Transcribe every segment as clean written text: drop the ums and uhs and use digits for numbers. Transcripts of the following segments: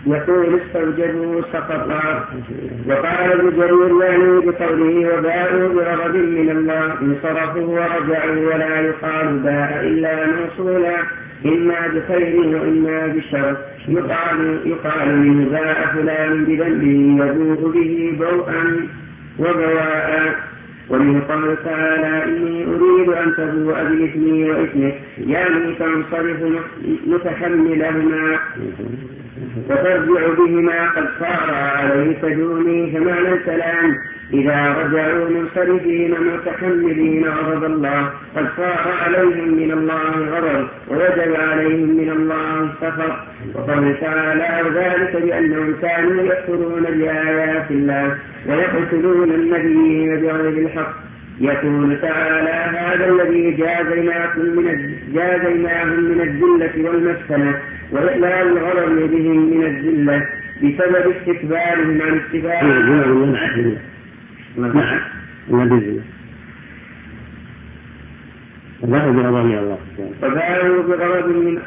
يقول استوجبوا سقطا. وقال ابن جرير يعني بقوله وباءوا بغضب من الله انصرفوا ورجعوا ولا يقال باء إلا موصولا إما بخير وإما بشر. يقال منه باء فلان بذنبه يبوء به بوءا وبواء. ومن قوله تعالى إني أريد أن تبوء بإثمي وإثمك يعني تنصرف متحملهما وترجع بهما قد صار عليك دوني. فمعنى الكلام إذا رجعوا منصرفين متحملين غضب الله قد صار عليهم من الله غضب ووجب عليهم من الله سخط. وقال تعالى ذلك بأنهم كانوا يكفرون بآيات الله ويقتلون النبيين بغير الحق. يقول تعالى هذا الذي جازيناهم من الذلة والمسكنة وإحلال الغضب بهم من الذلة بسبب استكبارهم عن اتباعهم. فباءوا بغضب من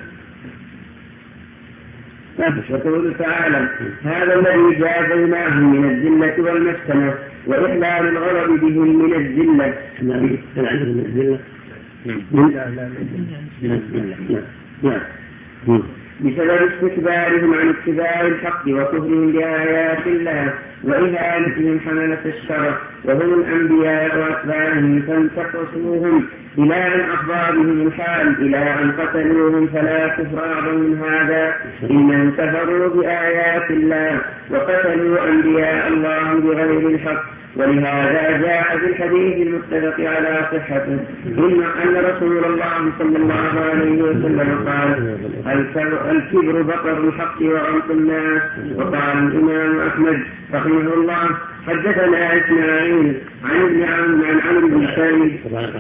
يقول تعالى هذا الذي جازيناهم من الذلة والمسكنة وإحلال الغضب بهم من الذلة بسبب استكبارهم عن اتباع الحق وكفرهم بآيات الله وإهانتهم حملة الشرف وهم الأنبياء وأتباعهم فانتقصوهم إلى أن أخبر بهم الحال إلى أن قتلوهم فلا كفر أعظم من هذا. إنهم كفروا بآيات الله وقتلوا أنبياء الله بغير الحق. ولهذا جاء في الحديث المتفق على صحته أن رسول الله صلى الله عليه وسلم قال الكبر بطر الحق وغمط الناس. وقال الإمام أحمد رحمه الله حدثنا إسماعيل عن ابن عون عن عمرو بن سعيد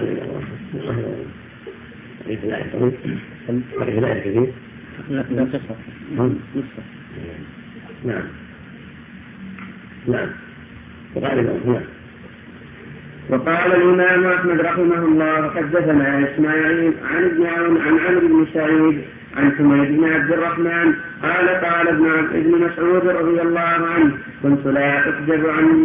وقال الإمام أحمد رحمه الله حدثنا إسماعيل عن ابن عون عن عمرو بن سعيد عن حميد بن عبد الرحمن قال ابن مسعود رضي الله عنه كنت لا أحجب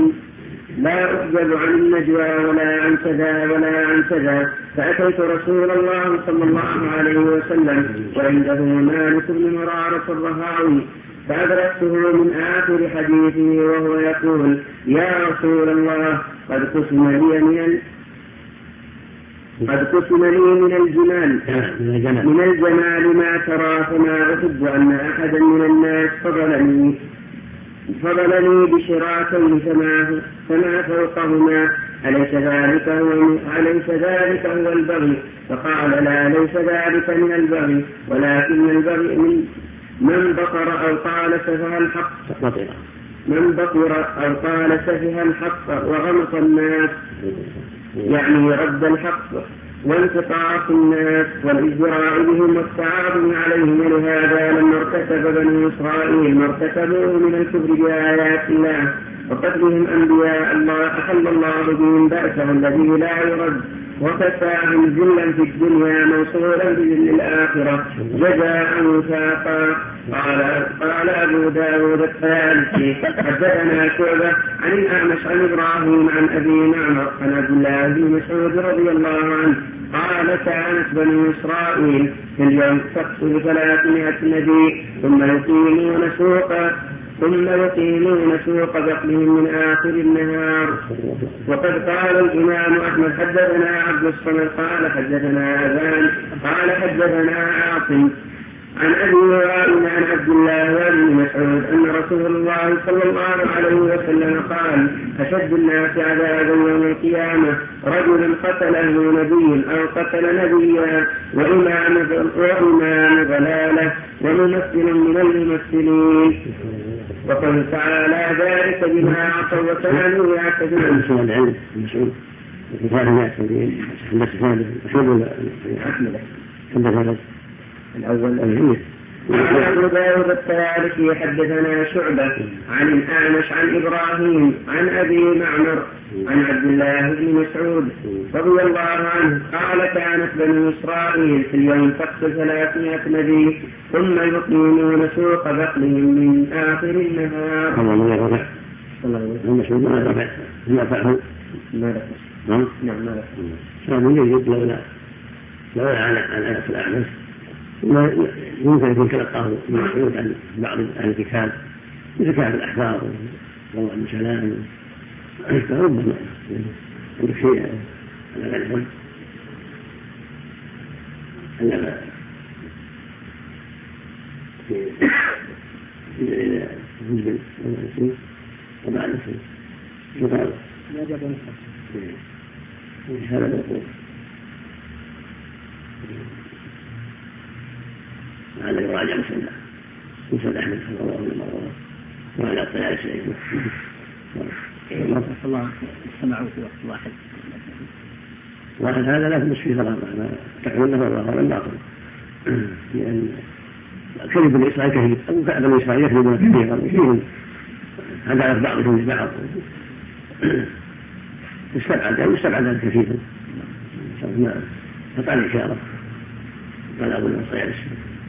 عن النجوى ولا عن كذا ولا عن كذا فأتيت رسول الله صلى الله عليه وسلم وعنده مالك بن مرارة الرهاوي فأدركته من آخر حديثه وهو يقول يا رسول الله قد قسم لي من الجمال ما ترى فما أحب أن أحدا من الناس فضلني بشراكين فما فوقهما أليس ذلك هو البغي؟ فقال لا ليس ذلك من البغي ولكن البغي من بطر أو قال سفه الحق وغمط الناس يعني رد الحق وانتقاص الناس والإجراء بهم والتعاظم عليهم. ولهذا لما ارتكب بني إسرائيل ما ارتكبوه من الكفر بآيات الله وقتلهم أنبياء الله أحل الله بهم بأسه الذي لا يرد وكفاهم ذلا في الدنيا موصولا بذل الآخرة جزاء وفاقا. قال أبو داود الطيالسي حدثنا شعبة عن الأعمش عن إبراهيم عن أبي معمر عن عبد الله بن مسعود رضي الله عنه قال كانت بني إسرائيل في اليوم تقتل 300 نبي ثم يقيمون سوق بقلهم من آخر النهار. وقد قال الإمام أحمد حدثنا عبد الصمد قال حدثنا أبان قال حدثنا عاصم عن أبي وائل عن عبد الله وابن مسعود أن رسول الله صلى الله عليه وسلم قال أشد الناس عذابا يوم القيامة رجل قتله نبي أو قتل نبيا وإمام ضلالة وممثل من الممثلين. وقال تعالى ذلك بما عصوا وكانوا يعتدون. الأول قال أبو داود الطيالسي حدثنا شعبة عن الأعمش عن إبراهيم عن أبي معمر عن عبد الله بن مسعود رضي الله عنه قال كانت بنو إسرائيل في اليوم تقتل 300 نبي ثم يقيمون سوق بقلهم من آخر النهار. لولا على آية الأعمش يمكن يكون تلقاه مسعود عن بعض أهل الكتاب مثل كعب الأحبار والله بن سلام فربما عندك شيء على ذلك أنما إذا نزل وبعد يقال هذا يقول هذا يراجع مسند أحمد صلى الله عليه وسلم وعلى الطيالسي الله سمعوا في وقت واحد هذا لا تمس فيه ضرر تحمل له الظهر والباطل لأن كذب بني إسرائيل كذب أو كذب بني إسرائيل يكذبون كثيرا فيهم عدالة بعضهم لبعض يستبعد كثيرا قطع الإشارة قال أبو الطيالسي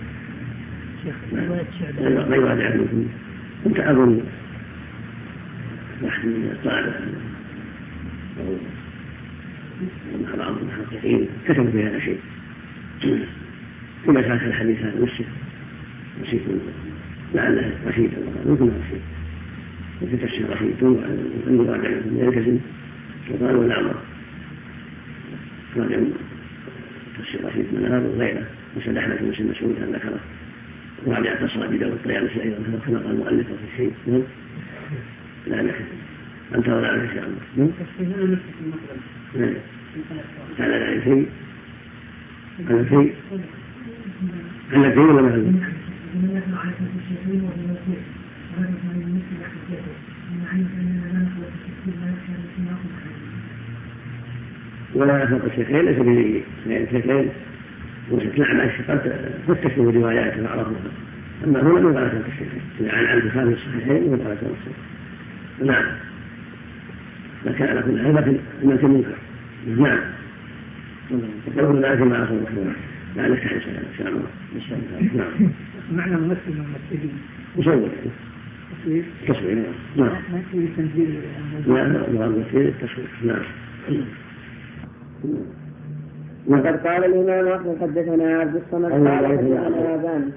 ما يوادع منكم كنت أظن واحد من الطالب أو بعض المحققين كتبوا في هذا شيء كما كان الحديث هذا نسيت لعله رشيد ممكن رشيد وفي تفسير رشيد أن يراجع من يلتزم وقالوا الأمر راجع تفسير رشيد من هذا وغيره مسند أحمد بن مسعود أن ذكره وراجع تصل أبي داود الطيالسي أيضا كما قال المؤلف في الشيء لا نحن أنت ولا إن شاء الله هذا لا شيء هذا شيء ولا ما ولا يخلق الشيخين ليس به الشيخين نعم الشيخات فتشوا بروايات فعرفوها أما هنا من غلطة الشيخين عن البخاري الصحيحين من غلطة الشيخين نعم لكن على كل حال لكن منكر نعم تقولون لا يجب على صلى لا نستحي إن شاء الله نعم معنى ممثل الممثلين مصور تصوير نعم ما يكون تنزيل لا ممثل التصوير نعم. وقد قال الإمام أحمد حدثنا عبد الصمد قال حدثنا أبان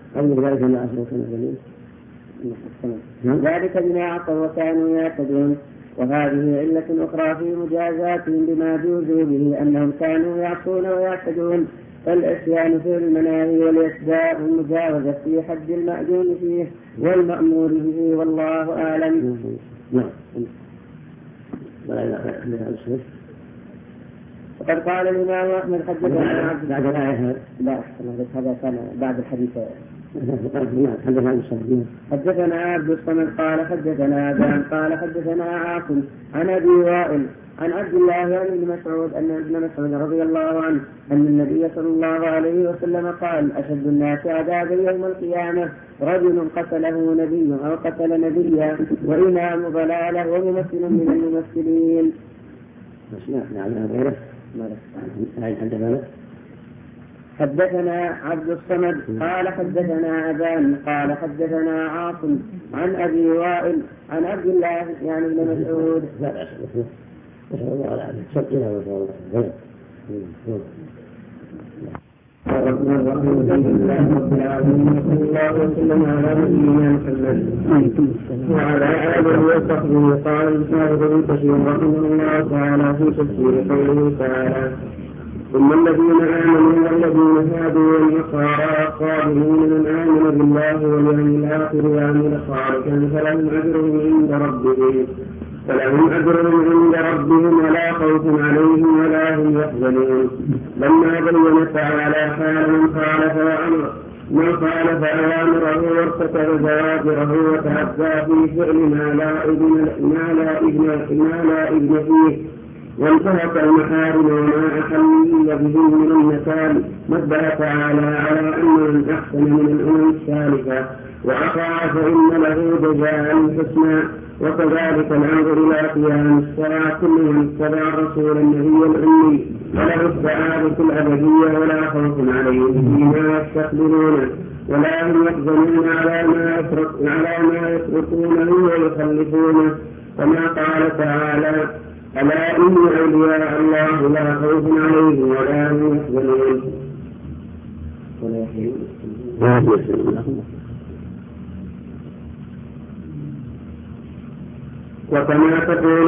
ذلك بما عصوا وكانوا يعتدون. وهذه علة أخرى في مجازاتهم بما جوزوا به أنهم كانوا يعصون ويعتدون فالعصيان في المناهي والإعتداء والمجاوزة في حد المأذون فيه والمأمور به والله أعلم. وقد قال الإمام أحمد حدثنا بعد الآية لا هذا كان بعد الحديث حدثنا عبد الصمد قال حدثنا أبان قال حدثنا عاصم عن أبي وائل عن عبد الله بن مسعود أن ابن مسعود رضي الله عنه أن النبي صلى الله عليه وسلم قال أشد الناس عذابا يوم القيامة رجل قتله نبي أو قتل نبيا وإمام ضلالة وممثل من الممثلين. حدثنا عبد الصمد قال حدثنا أبان قال حدثنا عاصم عن أبي وائل عن عبد الله يعني بن مسعود. الرحمن الرحيم الحمد لله رب العالمين صلى الله وسلم على نبينا محمد وعلى آله وصحبه. قال الشاهد بن كثير رحمه الله تعالى في تفسير قوله تعالى ثم الذين آمنوا والذين هادوا والنصارى الصابرون من آمن بالله واليوم الآخر وعمل صالحا فلهم أجرهم عند ربهم ولا خوف عليهم ولا هم يحزنون. لما بين تعالى حال من خالف أوامره وارتكب زواجره وتعدى في فعل ما لا إذن فيه وانتهك المحارم وما أحل به من النكال. نبه تعالى على أن من أحسن من الأمم السالفة وأطاع فإن له جزاء الحسنى. وكذلك الأمر إلى قيام الساعة كل من اتبع الرسول النبي الأمي وله السعادة الأبدية ولا خوف عليهم فيما يستقبلونه ولا هم يحزنون على ما يتركونه ويخلفونه. كما قال تعالى: ألا إن أولياء الله لا خوف عليهم ولا هم يحزنون. وكما تقول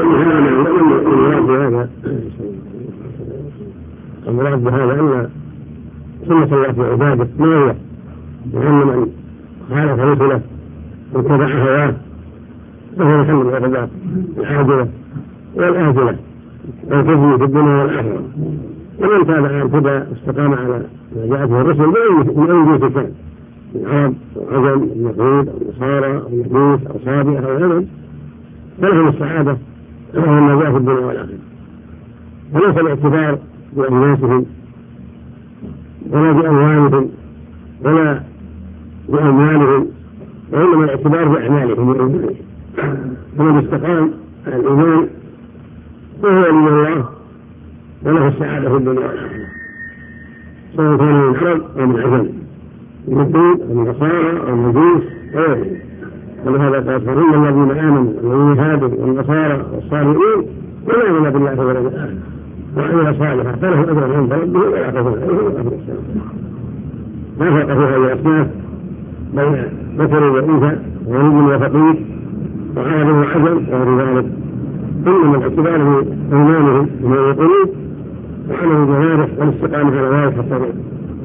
المراد بهذا أن سنة الله في عباده ما هي وأن من خالف رسله واتبع هواه فهو يحمل العقوبات العاجلة والآجلة والخزي في الدنيا والآخرة. ومن تابع الهدى واستقام على ما جاء به الرسل من أي جنس كان من عرب أو عجم أو يهود أو نصارى أو مجوس أو صابئة أو غيرهم فلهم السعادة ولهم النجاة في الدنيا والآخرة. وليس الاعتبار بأناسهم ولا بأموالهم ولا بأموالهم وإنما الاعتبار بأعمالهم وأعمالهم. فمن استقام على الإيمان فهو من الله وله السعادة في الدنيا والآخرة سواء كان من عرب أو من عجم من الدين أو من نصارى أو من مجوس غيرهم. ولهذا قال: فإن الذين آمنوا والذين هادوا والنصارى والصالحين ولا آمنوا بالله واليوم الآخر وعمل صالحا فله أجر عند ربه ولا خوف عليهم ولا هم يحزنون. ما فرق في هذه الأصناف بين ذكر وأنثى وغني وفقير وعرب وعجم وغير ذلك، إنما الاعتبار بإيمانهم بما يقولون وعمل الجوارح والاستقامة على ذلك الطريق.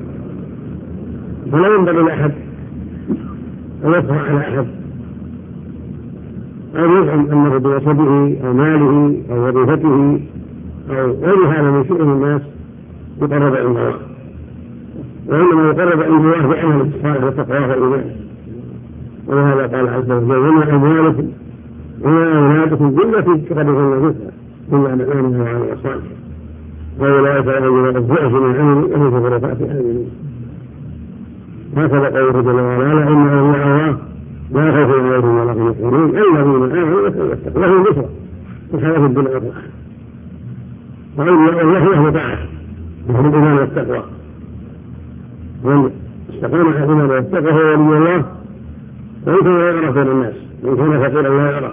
فلا ينبغي لأحد أن يفرح على أحد أو يزعم أنه بوسبه أو ماله أو وظيفته أو غير هذا من شؤون الناس يقرب عند الله، وإنما يقرب عند الله بعمل الصالح والتقوى والإيمان. ولهذا قال عز وجل: وما أموالكم وما أولادكم إلا في كتاب الله إلا من آمن وعمل صالحا وأولئك الذين الضعف من عمل وهم في غرفات آمنين. هكذا قوله جل وعلا: إن أولياء الله لا خوف عليهم ولا هم يحزنون الذين آمنوا واتقوا لهم بشرى في الحياة الدنيا والآخرة. وأولياء الله له طاعة وهم الإيمان والتقوى، ومن استقام على الإيمان والتقوى هو ولي الله وإن كان لا يعرف بين الناس وإن كان فقيرا لا يعرف.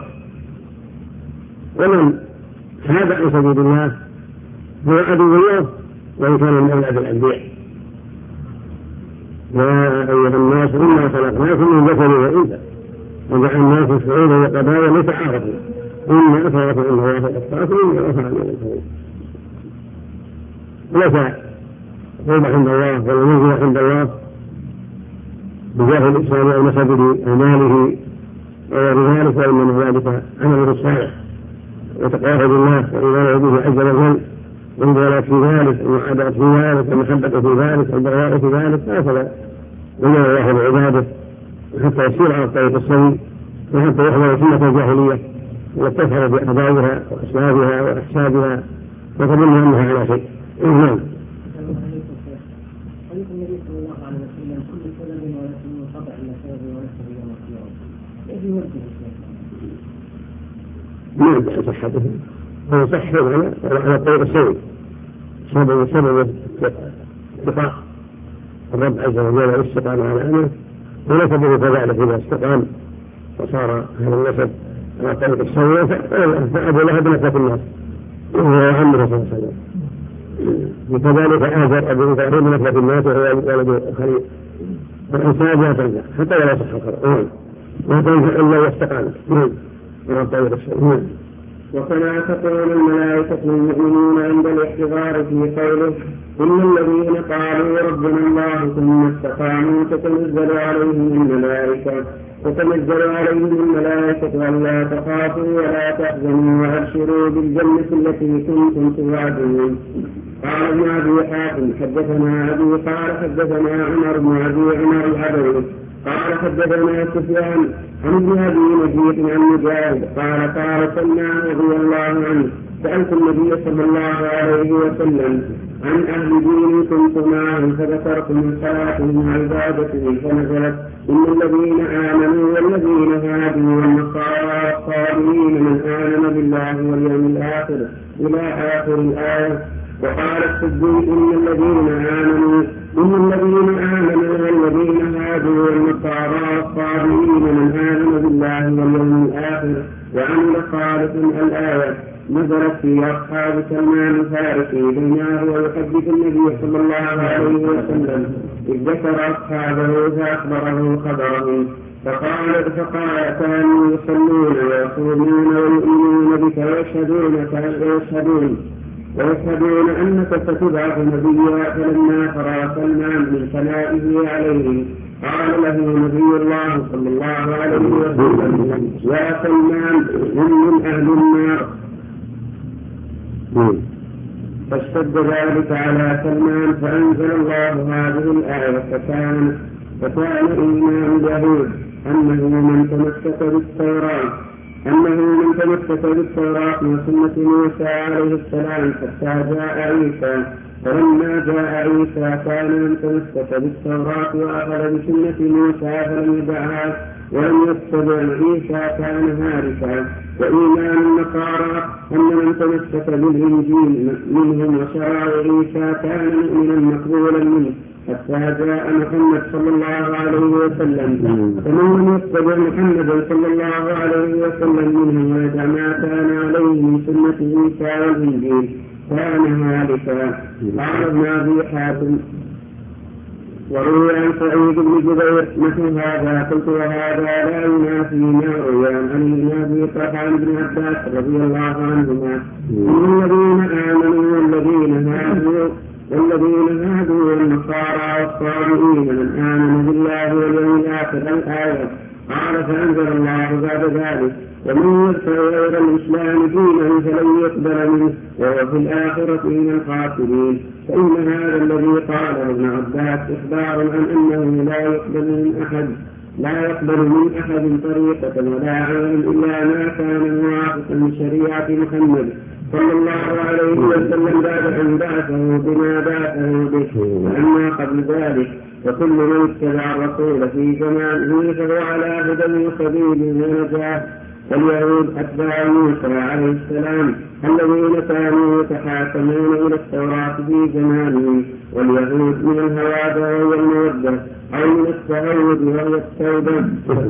ومن حاد عن سبيل الله هو عدو الله وإن كان من أولاد الأنبياء. يا أيها الناس إنا خلقناكم من ذكر وأنثى وجعلناكم شعوبا وقبائل لتعارفوا إن أكرمكم عند الله أتقاكم إن الله عليم خبير. ليس قرب عند الله ولا منزل عند الله بجاه الإسلام أو نسبه أو ماله وغير ذلك، وإنما ذلك عمله الصالح وتقواه بالله وإيمانه به عز وجل والبلاء في ذلك والمحبة في ذلك والمحبة في ذلك والبغاء في ذلك. هكذا وما الله بعباده حتى يسير على الطريق السوي وحتى يحضر سنة الجاهلية وتفعل بأعدائها وأسبابها وأحسابها وتظن أنها على شيء. نعم. ما يدعي صحته هو صحه على الطريق السوي سبب استقاء الرب عز وجل والاستقامة على أمره ونسبه كذلك إذا استقام وصار هذا النسب على الطريق السوي فأبو لهب نكبة الناس وهو عمه صلى الله عليه وسلم. وكذلك آزر أبو إبراهيم نكبة الناس وهو ولد خليل. فالإنسان لا تنجح حتى ولا صح القرآن لا تنجح إلا واستقامت على الطريق السوي. وكما تقول الملائكة المؤمنون عند الاحتضار في قوله: إن الذين قالوا ربنا الله ثم استقاموا تتنزل عليهم الملائكة ألا تخافوا ولا تحزنوا وأبشروا بالجنة التي كنتم توعدون. قال ابن أبي حاتم: حدثنا أبي قال حدثنا عمر بن أبي عمر العدوي قال حدثنا سفيان عن ابن أبي نجيح عن مجاهد قال سلمان رضي الله عنه: سألت النبي صلى الله عليه وسلم عن أهل دين كنت معهم فذكرت من صلاتهم وعبادتهم فنزلت إن الذين آمنوا والذين هادوا والنصارى والصابئين من آمن بالله واليوم الآخر إلى آخر الآية. وقال الصديق إن الذين آمنوا والذين هادوا والنصارى والصابئين من آمن بالله واليوم الآخر وعمل صالحا الآية نزلت في أصحاب سلمان الفارسي بينما هو يحدث النبي صلى الله عليه وسلم إذ ذكر أصحابه فأخبره خبرهم فقال كانوا يصلون ويصومون ويؤمنون بك ويشهدون أنك ستبعث نبيا. فلما فرغ سلمان من ثنائه عليه قال له نبي الله صلى الله عليه وسلم يا سلمان هم من أهل النار. فاشتد ذلك على سلمان فأنزل الله هذه الآية فكان إيمان اليهود أنه من تمسك بالتوراة وسنة موسى عليه السلام حتى جاء عيسى. فلما جاء عيسى كان من تمسك بالتوراة وأخذ بسنة موسى فلم يدعها ولم يتبع عيسى كان هالكا. وإيمان النصارى أن من تمسك بالإنجيل منهم وشرع عيسى كان مؤمنا مقبولا منه حتى جاء محمد صلى الله عليه وسلم. فمن لم يتبع محمدا صلى الله عليه وسلم منهم ويدع ما كان عليه من سنة عيسى والإنجيل كان هالكا. قال ابن أبي حاتم وروي عن سعيد بن جبير مثل هذا قلت وهذا لا ينافي ما روي عن ابي طلحة بن عباس رضي الله عنهما ان الذين آمنوا والذين هادوا والنصارى والصابئين من آمن بالله واليوم الآخر الآية. قال فأنزل الله بعد ذلك ومن يبتغي غير الإسلام دينا فلن يقبل منه وهو في الآخرة من الخاسرين. فإن هذا الذي قاله ابن عباس إخبار عن أنه لا يقبل من أحد طريقة ولا عمل إلا ما كان موافقا لشريعة محمد صلى الله عليه وسلم بعد أن بعثه بما بعثه به. وأما قبل ذلك وكل من اتبع الرسول في زمانه فهو على هدى وسبيل ونجاة. واليهود أتباع موسى عليه السلام الذين كانوا يتحاكمون إلى التوراة في زمانهم. واليهود من الهوادة وهي المودة أو من التهود وهي التوبة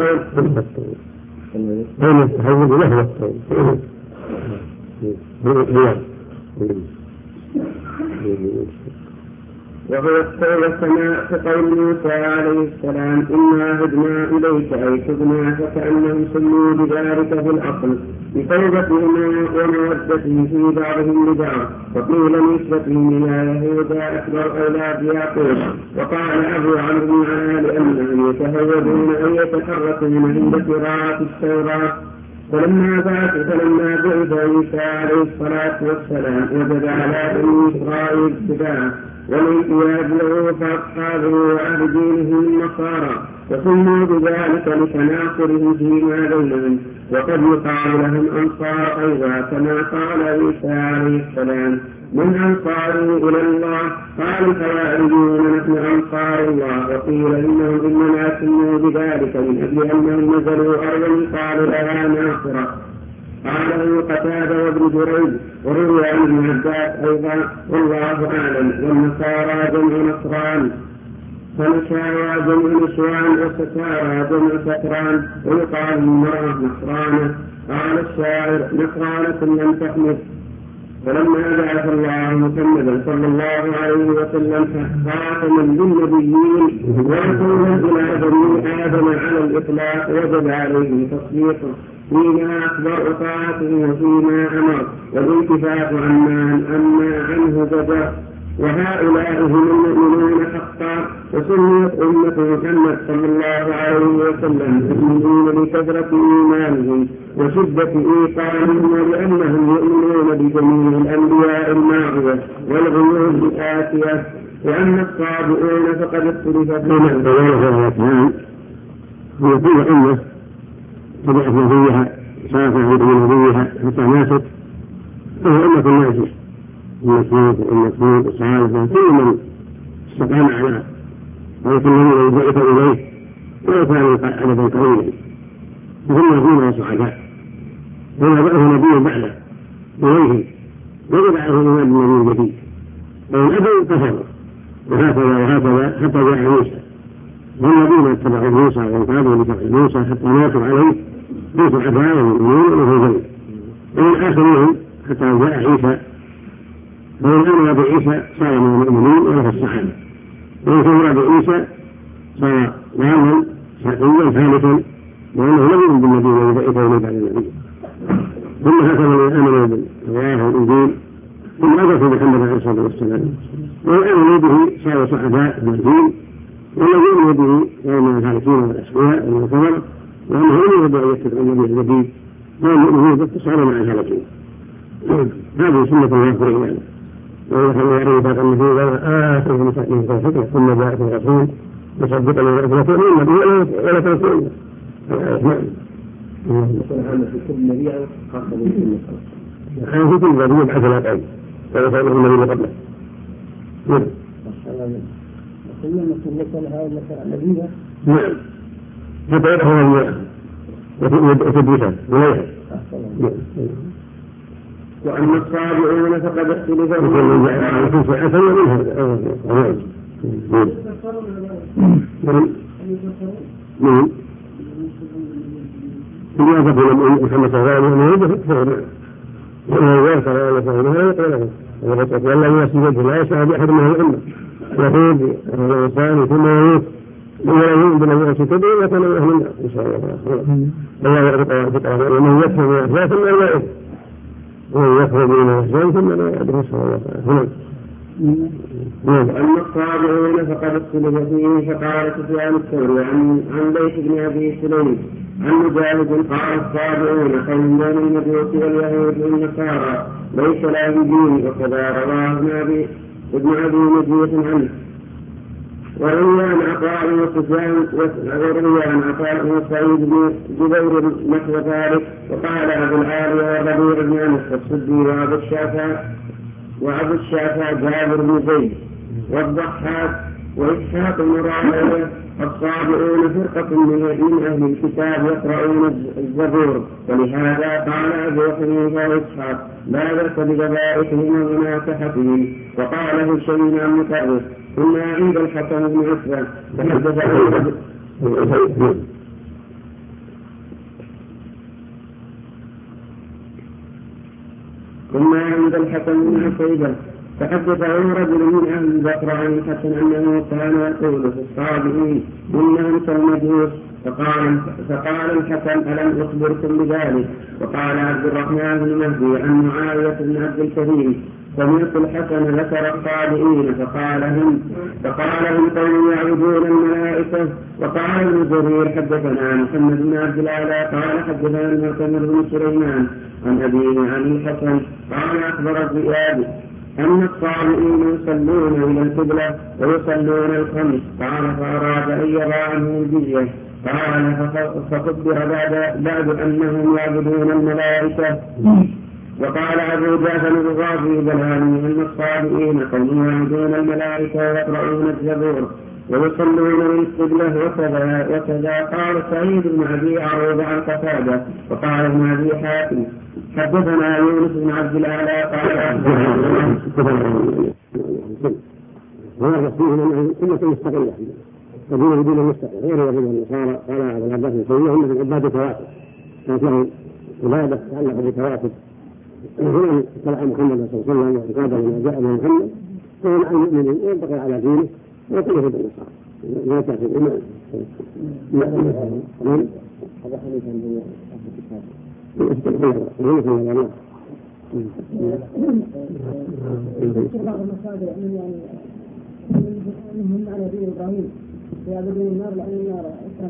وهو التوبة كما كقول موسى عليه السلام إنا هدنا إليك أي تبنا فكأنهم سموا بذلك في الأصل بتوبتهم ومودتهم في بعضهم لبعض. وقيل نسبتهم إلى يهوذا أكبر أولاد يعقوب. وقال أبو عمرو بن علاء لأنهم يتهودون أن يتحركون عند قراءة التوراة. فلما بعث عيسى عليه الصلاة والسلام وجد على بني إسرائيل اتباعه والانقياد له فأصحابه وأهل دينهم النصارى وسموا بذلك لتناصرهم فيما بينهم. وقد يقال لهم أنصار أيضا كما قال عيسى عليه السلام من أنصاره إلى الله؟ قال الحواريون نحن أنصار الله. وقيل إنهم إنما سموا بذلك من أجل أنهم نزلوا أرضا قالوا لها ناصرة. قاله قتادة وابن جريج. وروي عن ابن عباس أيضا والله أعلم. والنصارى جمع نصران فنشارى جمع نسوان وستارى جمع سكران. ويقال المرأة نصرانة. قال الشاعر نصرانة لم تحمد. فلما بعث الله محمدا صلى الله عليه وسلم خاتما للنبيين ورسولا إلى بني آدم على الإطلاق وجب عليه تصديقه فيما أخبر طاعته وفيما أمر والانتفاع عما عنه زجر. وهؤلاء هم المؤمنون حقا. وسميت أمة محمد صلى الله عليه وسلم المؤمنين لكثرة إيمانهم وشدة إيقانهم ولأنهم يؤمنون بجميع الأنبياء الماضية والغيوب الآتية. وأما الصابئون فقد اختلف فيهم. هي كل أمة تبعث نبيها صارت نبيها حتى ماتت وهو أمة الناس المسجد الصالح كل من استقام على ولكن الذي بعث إليه ولو كان عددا قليلا وهم يكونوا صحفاء وما بعث نبي بعده إليهم وجب عليهم إيمان بالنبي الجديد فإن أبوا كفروا وهكذا حتى جاء موسى والذين اتبعوا موسى وانقادوا لتبع موسى حتى ماتوا عليه في صحفاء ومؤمنين وفي جنة ومن آخرهم حتى جاء عيسى ومن آمن بعيسى صار من المؤمنين وله الصحابة ومن كفر بعيسى صار ضالا شقيا ثالثا لأنه لم يؤمن بالنبي الذي بعث إليه بعد النبي ثم هكذا من آمنوا بالتوراة والإنجيل ثم أدركوا محمد عليه الصلاة والسلام ومن آمنوا به صاروا صحابة مهديين والذي يؤمن به من الهالكين والأسوياء ومن الكفر وأنه لم يرد أن يتبع النبي الجديد والمؤمنين باتصال مع الهالكين هذه سنة الله في العباد ونحن يعرف ذات النبي وما آتوا من توفيقه ثم جاءت الرسول مصدقا لما تؤمن به ولا تنسون في كل نبي خاصة بالسنة في كل نبي بعث لا تعلم ولا تعلم النبي اللي قبله كلما سلك لها مثلا نبيها نعم حتى يدخل وتدرسه وليها وأما الصابئون فقد اختلفوا من هذا إذا قبل محمد صلى الله عليه وسلم فهو ولا يسجد لا يسعى بأحد من الأمة يقول الإنسان ثم يموت ولا يؤمن بالذي يكتب إلا كان من أهل النار إن شاء الله الله يرزق ومن يكفر بالأحزاب ثم لا يؤمن ومن يكفر بالأحزاب ثم لا يؤمن إن شاء الله. وأما الصابئون فقد اختلف فيه فقال سفيان الثوري عن بيت بن أبي سليم عن مجاهد قال الصابئون قوم بين المجوس واليهود والنصارى ليس لهم دين وكذا رواه ابن أبي مجيد عنه وروي عن عطاء وسفيان وروي عن عطاء وسعيد بن جبير نحو ذلك وقال أبو العالية وربيع بن أنس والسدي وأبو الشافعي جابر بن زيد والضحاك وإسحاق بن راهويه الصابئون فرقة من أهل الكتاب يقرؤون الزبور ولهذا قال أبو حنيفة وإسحاق لا بأس بذبائحهم ومناكحتهم وقاله شيء عن مكرر ثم عند الحكم بن عتبة ثم عند الحكم بن عتيبة فحدثه رجل من أهل البصرة عن الحسن أنه كان يقول في الصابئين إنهم كالمجوس فقال الحسن ألم أخبركم بذلك وقال عبد الرحمن بن مهدي عن معاوية بن عبد الكريم سمعت الحسن ذكر الصابئين فقال هم قوم يعبدون الملائكة. وقال ابن جرير حدثنا محمد بن عبد الأعلى قال حدثنا المعتمر بن سليمان عن أبيه عن الحسن قال أخبر الزيادي أن الصابئين يصلون إلى القبلة ويصلون الخمس قال فأراد أن يرى عنه الجزية قال فخبر بعد أنهم يعبدون الملائكة. وقال أبو جعفر الرازي بلاني أن الصابئين قوم يعبدون الملائكة ويقرؤون الزبور ويصلون للقبلة وكذا قال سعيد بن أبي عروبة عن قتادة وقال ابن أبي حاتم حدثنا يونس بن عبد الأعلى قال وهذا فيه أنه سنة مستقلة الذين يدين المستقل غير يدين النصارى قال أبو العباس بن سوريا هم من عباد الكواكب كانت لهم عبادة تتعلق بالكواكب هنا اتبع محمد صلى الله عليه وسلم واعتقادا لما جاء من محمد فهو مع المؤمنين وينتقل على دينه ويكون يهود النصارى لا تأتي الإيمان هذا حديث عن الكتاب بعض المصادر أنهم على دين إبراهيم يعبدون النار لأن النار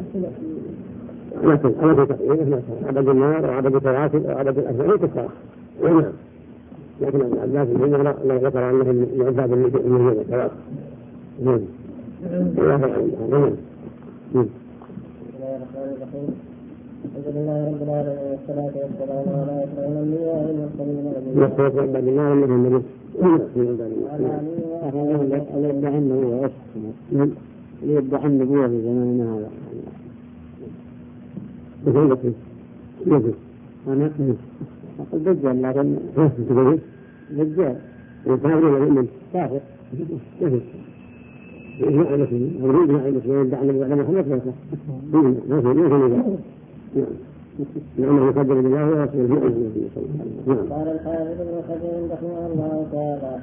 لكن أنا في تقريبا عبد النار وعبد الكواكب وعبد الأشياء كفار نعم لكن الناس الجنة لا ذكر أنهم عباد النجوم والكواكب نعم الله أعلم. الحمد لله رب العالمين والصلاة والسلام على أشرف الأنبياء والمرسلين يخرج عند الله أنه النبي يدعي النبوة يدعي النبوة في زماننا هذا. يقول أنا أقول دجال لكن دجال وكافر ولا مؤمن؟ كافر. كافر. إجماع المسلمين أو إجماع المسلمين يدعي النبي على محمد فاسق. ما في لأنه يقدر بالله ورسوله في النبي صلى الله عليه وسلم. قال الحافظ ابن حجر رحمه الله تعالى.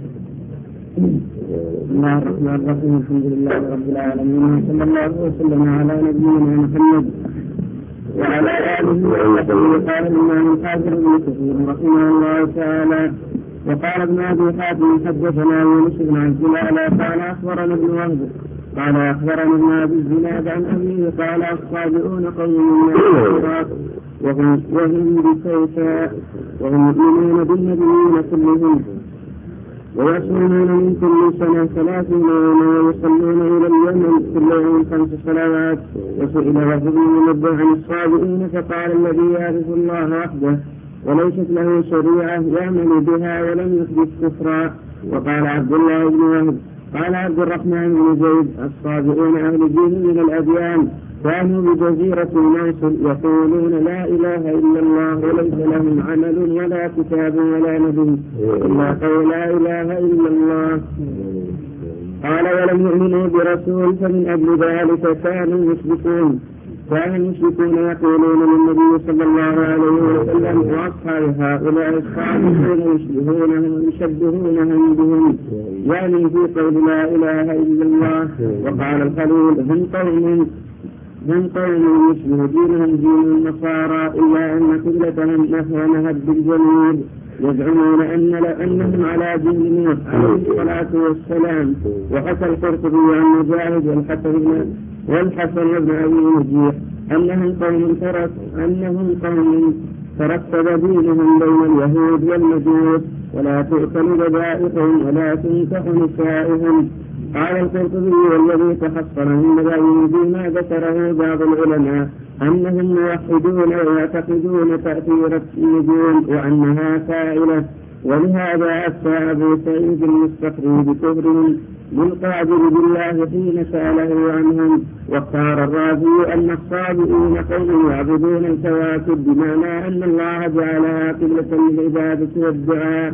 بسم الله الرحمن الرحيم الحمد لله رب العالمين وصلى الله وسلم على نبينا محمد وعلى آله وصحبه. قال الإمام الحافظ ابن كثير رحمه الله تعالى وقال ابن أبي حاتم حدثنا يونس بن عبد الله قال أخبرنا ابن وهب قال أخبرنا ابن أبي الزناد عن أبيه قال الصابئون قوم من العراق وهم بكيساء وهم يؤمنون بالنبيين كلهم ويصومون من كل سنة 30 يوما ويصلون إلى اليمن كل يوم 5 صلوات. وسئل وهب بن منبه عن الصابئين فقال الذي يعرف الله وحده وليست له شريعة يعمل بها ولم يحدث كفرا. وقال عبد الله بن وهب قال عبد الرحمن بن زيد الصابئون أهل دين من الأديان كانوا بجزيرة الموصل يقولون لا إله إلا الله وليس لهم عمل ولا كتاب ولا نبي إلا قول لا إله إلا الله. قال ولم يؤمنوا برسول فمن أجل ذلك كانوا يشركون يقولون للنبي صلى الله عليه وسلم وأصحاب هؤلاء الصالحين يشبهونهم بهم يعني في قول لا إله إلا الله. وقال الخليل هم قوم يشبه دينهم دين النصارى إلا أن قبلتهم نحو نهب بالجميل يزعمون أنهم على دين نوح عليه الصلاة والسلام. وحكى القرطبي عن مجاهد والحسن بن أبي نجيح أنهم قوم ترتب دينهم بين اليهود والمجوس ولا تؤكل ذبائحهم ولا تنكح نسائهم. قال القرطبي والذي تحصل من مبين فيما ذكره بعض العلماء أنهم موحدون ويعتقدون تأثير النجوم وأنها فاعلة. ولهذا أفتى أبو سعيد المستقري بكفرهم للقادر بالله حين سأله عنهم. واختار الرازي أن الصابئين قوم يعبدون الكواكب بمعنى أن الله جعلها قبلة للعبادة والدعاء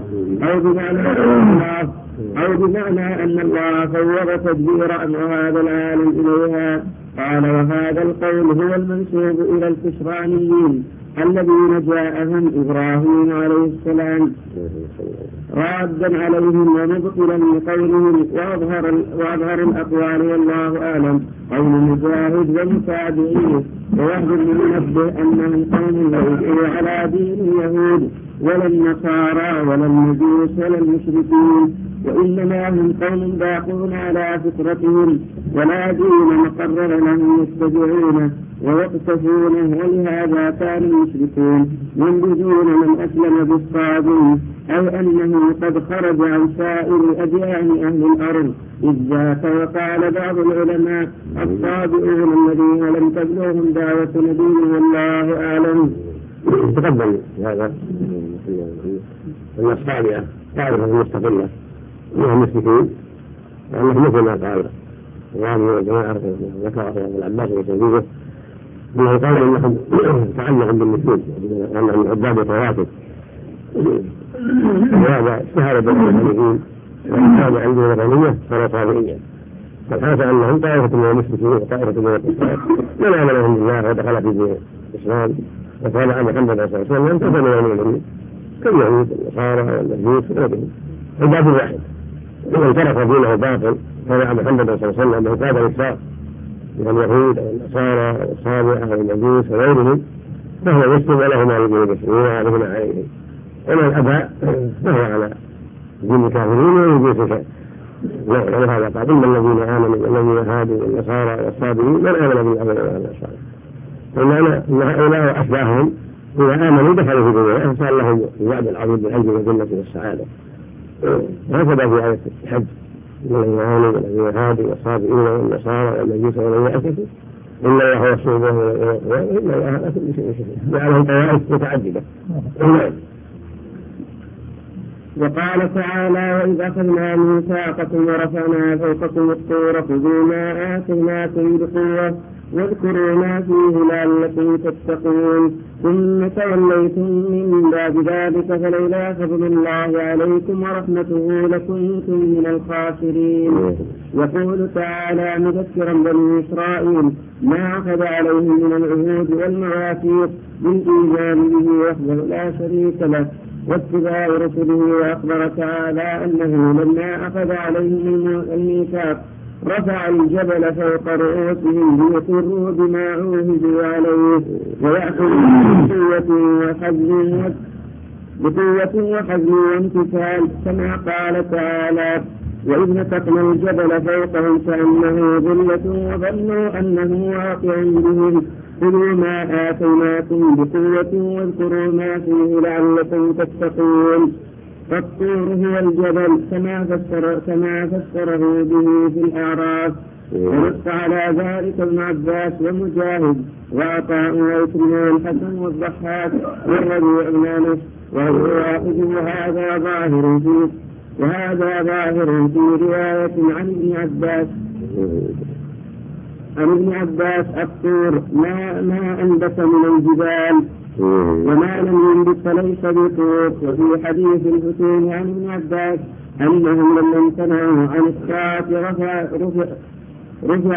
أو بمعنى أن الله فوض تدبير أمر هذا العالم إليها. قال وهذا القول هو المنسوب إلى الكشرانيين الذين جاءهم إبراهيم عليه السلام رادا عليهم ومبطلا لقولهم وأظهر الأقوال والله أعلم قول مجاهد ومتابعيه. ووهب المنبه أنهم قوم ليسوا على دين اليهود ولا النصارى ولا المجوس ولا المشركين وإنما هم قوم باقون على فطرتهم ولا دين مقرر لهم يتبعونه ويقتفونه. ولهذا كانوا يشركون ينبذون من أسلم بالصابئين أي أنه قد خرج عن سائر أديان أهل الأرض. إذ ذاك وقال بعض العلماء الصابئون الذين لم تبلغهم دعوة نبي والله أعلم. تقدم هذا أن الصابئة تعرف المستقلة وهم مسلمين وأنه مثل ما قال وهذه الجماعة ذكر ابن العباس وتلميذه أنه قال أنهم تعلقوا بالمسلمين أنهم عباد الرواتب. وهذا شهادة بالمسلمين وكان عندهم وطنية صار صابئيا. فالحاصل أنهم طائفة من المشركين وطائفة من الكفار من آمنهم بالله ودخل في الإسلام وتابع محمد صلى الله عليه وسلم كفر من المؤمنين كاليهود والنصارى والمجوس وغيرهم عباد واحد. ومن ترك دينه باطل تابع محمد صلى الله عليه وسلم وكاد الإسلام من اليهود أو النصارى أو الصابئة أو المجوس وغيرهم فهو مسلم وله ما يجب المسلمين ويعرفون عليه. ومن أبى فهو على دين الكافرين ويجوز الكافر. ولهذا قال إن الذين آمنوا والذين هادوا والنصارى والصابئين من آمن بالله والنصارى. فمعنى أن هؤلاء وأشباههم إذا آمنوا دخلوا في دنيا فصار لهم الوعد العظيم بالعز والجنة والسعادة. هكذا في آية الحج إن الذين آمنوا والذين هادوا والصابئين والنصارى والمجوس والذين أشركوا إلا الله ورسوله إلا الله على كل شيء شهيد جعلهم طوائف متعددة. وقال تعالى: وإذ أخذنا ميثاقكم ورفعنا فوقكم الطور خذوا ما آتيناكم بقوة واذكروا ما فيه لعلكم تتقون ثم توليتم من بعد ذلك فلولا فضل الله عليكم ورحمته لكنتم من الخاسرين. يقول تعالى مذكرا بني إسرائيل ما أخذ عليهم من العهود والمواثيق بالإيمان به وحده لا شريك له واتباع رسله. وأخبر تعالى أنه لما أخذ عليهم الميثاق رفع الجبل فوق رؤوسهم ليقروا بما عوهدوا عليه ويأخذوا بقوة وحزم وامتثال كما قال تعالى: وإذ نتقنا الجبل فوقهم كأنه ظلة وظنوا أنه واقع بهم خذوا ما آتيناكم بقوة واذكروا ما فيه لعلكم تتقون. فالطور هو الجبل كما فسره به في الأعراف. ونص على ذلك ابن عباس ومجاهد وعطاء وعكرمة والحسن والضحاك والربيع بن أنس وهو واحد. وهذا ظاهر في رواية عن ابن عباس الطور ما أنبت من الجبال وما لم ينبت فليس بطور. وفي حديث الحسين عن ابن عباس أنهم لما امتنعوا عن الساعة رفع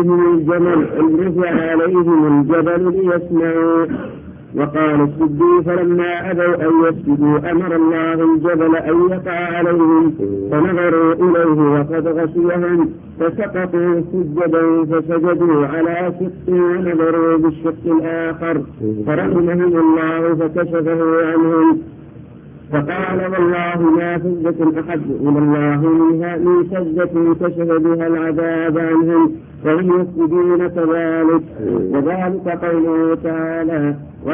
عليهم الجبل ليسمعوا. وقال السدي: فلما أبوا أن يسجدوا أمر الله الجبل أن يقع عليهم فنظروا إليه وقد غشيهم فسقطوا سجدا فسجدوا على شق ونظروا بالشق الآخر فرحمهم الله فكشفه عنهم. فقال: والله ما سجدة أحب إلى الله من سجدة كشف بها العذاب عنهم وهم يسجدون كذلك. وذلك قوله تعالى: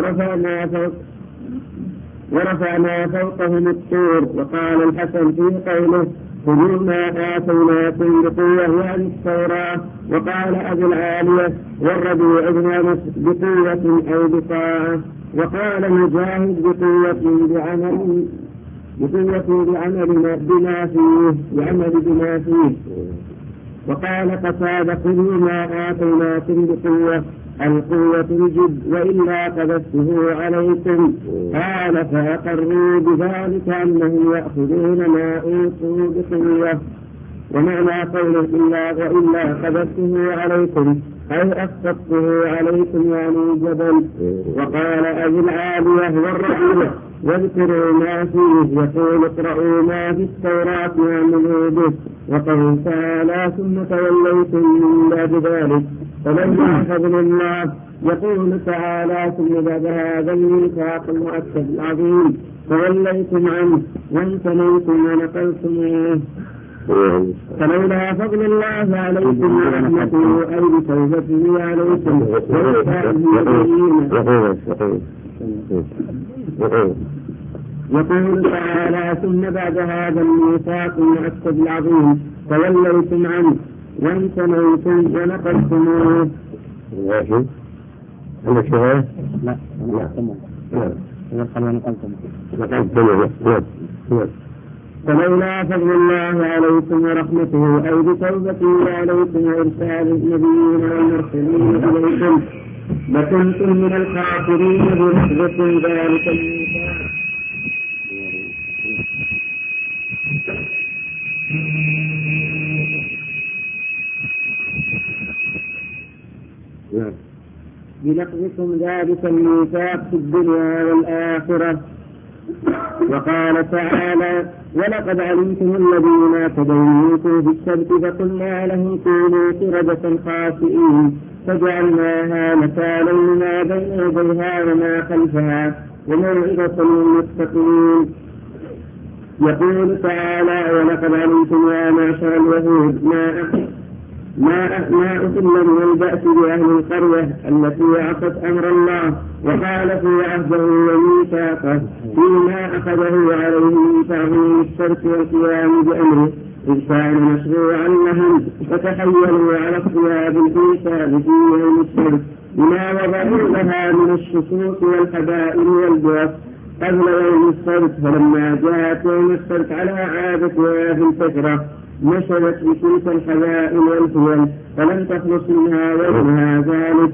ورفعنا فوقهم الطور. وقال الحسن في قوله: خذوا ما آتيناكم بقوة يعني التوراة. وقال أبو العالية والربيع بن أنس بقوة أو بطاعة. وقال مجاهد بقوة بعمل بما فيه. وقال قتادة: خذوا ما آتيناكم بقوة القوة الجد وإلا قذفته عليكم. قال: فأقروا بذلك أنهم يأخذون ما أوتوا بقوة. ومعنى قوله وإلا قذفته عليكم أي أسقطته عليكم يعني الجبل. وقال أبو العالية والربيع: واذكروا ما فيه يقول اقرأوا ما في التوراة واعملوا به. وقال تعالى: ثم توليتم من بعد ذلك فلما فضل الله. يقول تعالى: ثم بعد هذا الميثاق المؤكد العظيم توليتم عنه وامتنيتم ونقلتموه. فلولا فضل الله عليكم ورحمته أي بتوبته عليكم يقول تعالى: ثم بعد هذا الميثاق المؤكد العظيم توليتم عنه وامتنيتم ونقلتموه. عندك شغله؟ لا فلولا فضل الله عليكم ورحمته أي بتوبته عليكم وإرسال النبيين والمرسلين إليكم لكنتم من الخاسرين بنسبة ذلك الميثاق. بنقضكم ذلك الميثاق في الدنيا والآخرة. وقال تعالى: ولقد علمتم الذين اعتدوا منكم في السبت فقلنا لهم كونوا قردة خاسئين فجعلناها نكالا لما بين يديها وما خلفها وموعظة للمتقين. يقول تعالى: ولقد علمتم يا معشر اليهود ما أضل من البأس بأهل القرية التي عصت أمر الله وخالفوا عهده وميثاقه فيما أخذه عليه من تعظيم الشرك والقيام بأمره إذ كان مشروعا لهم فتحيلوا على اصطياب الإنسان في يوم الشرك بما وضعوا لها من الشكوك والحبائل والبعث قبل يوم السبت. فلما جاءت يوم السبت على عادتها في الفترة نشرت بتلك الحبائل والحيل فلم تخلص منها يومها ذلك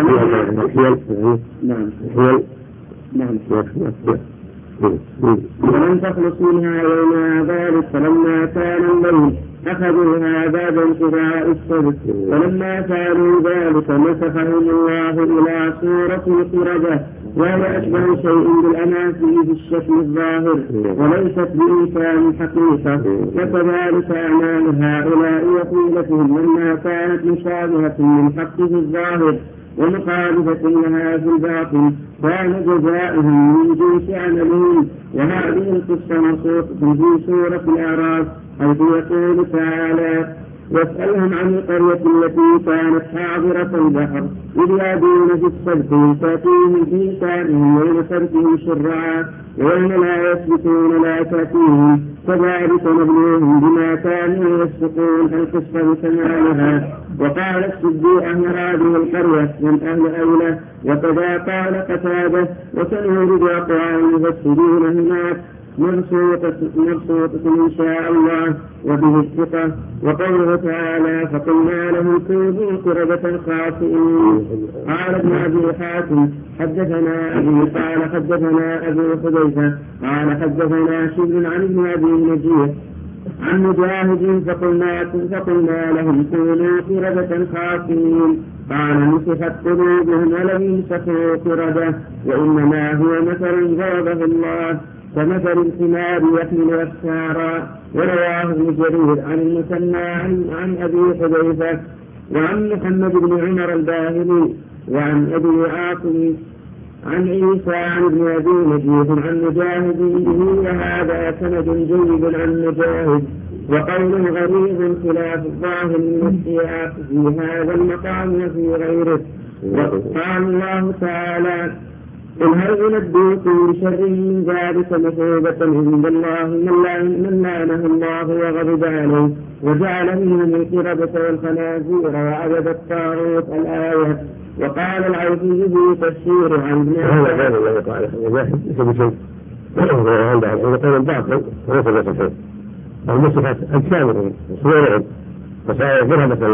فلم تخلص منها يومها ذلك. فلما كان الليل أخذوا هذا بانقضاء السبت ولما فعلوا ذلك نسخهم الله إلى صورة القردة وهي أشبه شيء بالأناسي في الشكل الظاهر وليست بإنسان حقيقة. وكذلك أعمال هؤلاء وقيلتهم لما كانت مشابهة من حق في الظاهر ومخالفة لها في الباطن كان جزاؤهم من جنس عملهم. وهذه القصة منصوصة في سورة الأعراف حيث يقول تعالى واسألهم عن القرية التي كانت حاضرة البحر إذ يعدون في السبت تأتيهم في سائهم ويوم سبتهم شرعا ويوم لا يسبتون لا تأتيهم كذلك نبلوهم بما كانوا يفسقون. القصة بكمالها. وقال السدي أهل هذه القرية من أهل أولى وكذا قال قتادة وسنورد أقوال المفسرين هناك مبسوطة إن شاء الله وبه الثقة. وقوله تعالى فقلنا لهم كونوا قردة خاسئين. قال ابن أبي حاتم حدثنا أبي قال حدثنا أبو حذيفة قال حدثنا شبل عن ابن أبي نجيح عن مجاهد فقلنا لهم كونوا قردة خاسئين. قال نسخت قلوبهم ولم ينسخوا قردة وإنما هو مثل ضربه الله كمثل الحمار يحمل أسفارا. ورواه ابن جرير عن المثنى عن أبي حذيفة وعن محمد بن عمر الباهلي وعن أبي عاصم عن عيسى عن ابن أبي نجيح عن مجاهد وهذا سند جيد عن مجاهد. وقول غريب خلاف الظاهر من السياق في هذا المقام وفي غيره. وقال الله تعالى قل هل أنبئكم بشر من ذلك مثوبة عند الله من لعنه الله وغضب عليه وجعل منهم القردة والخنازير وعبد الطاغوت الآية. وقال العوفي في تفسير عن ابن عباس المسخات أجسامهم صورهم وسائر قردة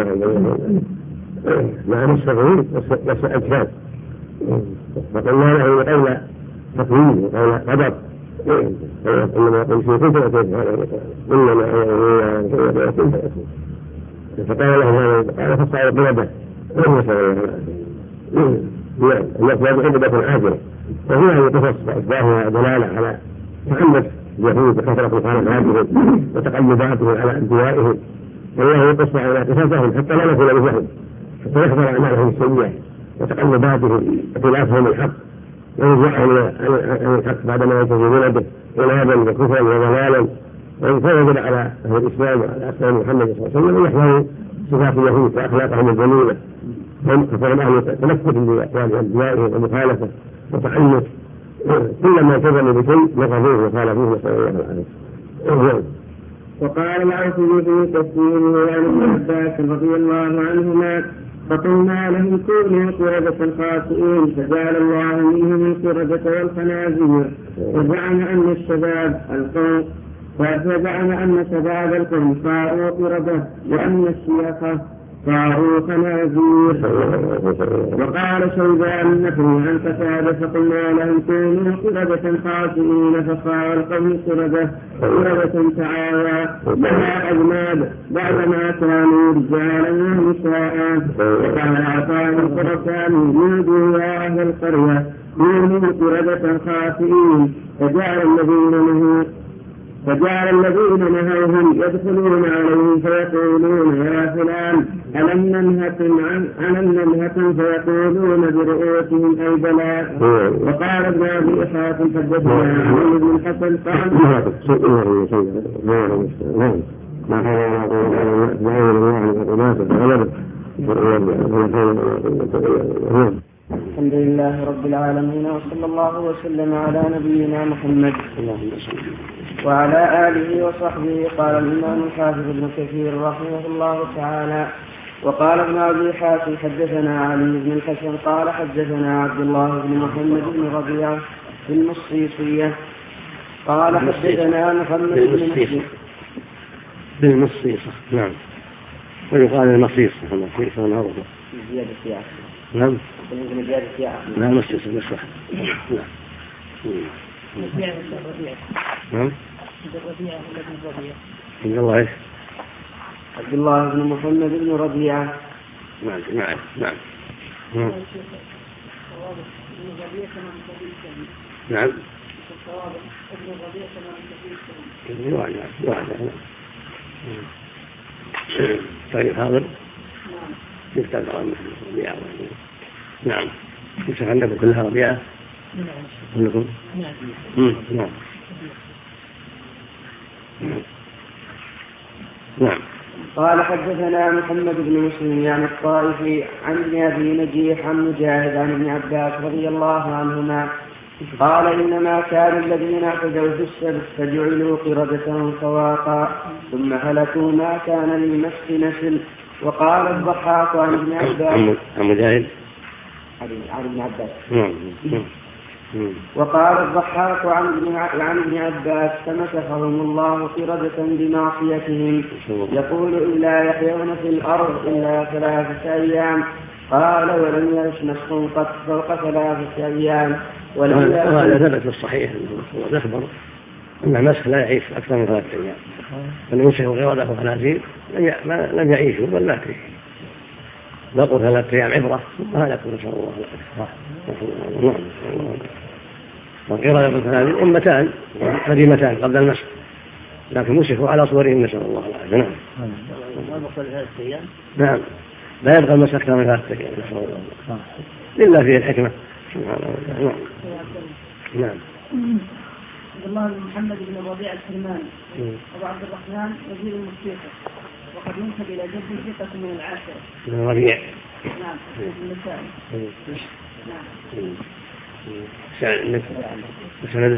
مع نسخهم بس أجسام. فقلنا له قول تقويم وقول قدر إنما يقول شيء كنت أتيت هذا إنما يكون فيكون. فقال له هذا قال فصار قردة وهو سوى الناس لا يحب أن عاجلة. وفي هذه القصص وأشباهها دلالة على تعنت اليهود بكثرة مخالفاتهم وتقلباتهم على أنبيائهم والله يقص على قصصهم حتى لا نكون مثلهم حتى يحضر أعمالهم السيئة وتقلباتهم وخلافهم الحق ويرجعهم عن الحق بعدما ينتهون به عنادا وكفرا وضلالا. وإن كان يجب على أهل الإسلام وعلى أسلام محمد صلى الله عليه وسلم أن يحذروا صفات اليهود وأخلاقهم الجميلة فهم أهل تنفذ بأقوال أنبيائهم ومخالفة وتعنت كلما التزموا بشيء نقضوه وخالفوه نسأل الله العافية. وقال العوفي في تفسيره عن ابن عباس رضي الله عنهما فقلنا لهم كونوا قردة خاسئين فجعل الله منهم القردة والخنازير وزعم أن الشباب القوم فزعم أن شباب القوم صاروا قردة وأن الشيخ صاروا خنازير. وقال شيبان النفري عن قتادة فقلنا لهم كونوا قردة خاسئين فصار القوم قردة تعاوى لها أجناب بعدما كانوا رجالا ونساء. وقال عطاء الخرساني نودوا يا أهل القرية كونوا قردة خاسئين فجعل الذين نهوهم يدخلون عليهم فيقولون يا فلان ألم ننهكم فيقولون برؤوسهم أي بلى. وقال ابن أبي حاتم حدثنا عن ابن الحسن قال ما كان دعوة الله عن القناة والغلبة الحمد لله رب العالمين وصلى الله وسلم على نبينا محمد وعلى آله وصحبه. قال الإمام الحافظ ابن كثير رحمه الله تعالى وقال ابن أبي حاتم حدثنا علي بن الحسن قال حدثنا عبد الله بن محمد بن ربيعة في المصيصية قال حدثنا محمد بن مسلم بالمصيصة. نعم. ويقال المصيصة معروفة. زيادة سياق. نعم. زيادة سياق. لا مصيصة مش صح. نعم. نعم. عبد الله إيش؟ عبد الله بن محمد بن ربيعة. نعم. نعم. نعم. نعم. طيب حاضر. يفتح عن ربيعة. نعم. يتخلف كلها ربيعة. كلكم. نعم. نعم. قال حدثنا محمد بن مسلم يعني الطائفي عن ابن أبي نجيح عن مجاهد عن ابن عباس رضي الله عنهما قال إنما كان الذين اعتدوا في السبت فجعلوا قردة فواقا ثم هلكوا ما كان للمسك نسل. وقال الضحاك عن ابن عباس عن مجاهد عن ابن عباس. وقال الضحاك عن ابن عباس فمسخهم الله قردة بمعصيتهم يقول إلا يحيون في الأرض إلا 3 أيام. قال ولم يرش مسخ قط فوق 3 أيام. وهذا ثبت في الصحيح الأخبر أن المسخ لا يعيش أكثر من 3 أيام. من يمسك قردة وخنازير لم يعيشوا بل لا تعيش. بقوا 3 أيام عبرة وهلكوا نسأل الله العافية. والقردة والخنازير أمتان قديمتان قبل المسخ لكن مسخوا على صورهم نسأل الله العافية. نعم. لا يبقى المسخ أكثر من 3 أيام نسأل الله العافية. إلا فيه الحكمة سبحانه وتعالى. نعم. عبد الله بن محمد بن ربيعة السلماني أبو عبد الرحمن وزير الموسيقى وقد ينسب إلى جده ثقة من العاشرة. ربيع. نعم. النسائي. نعم. سند.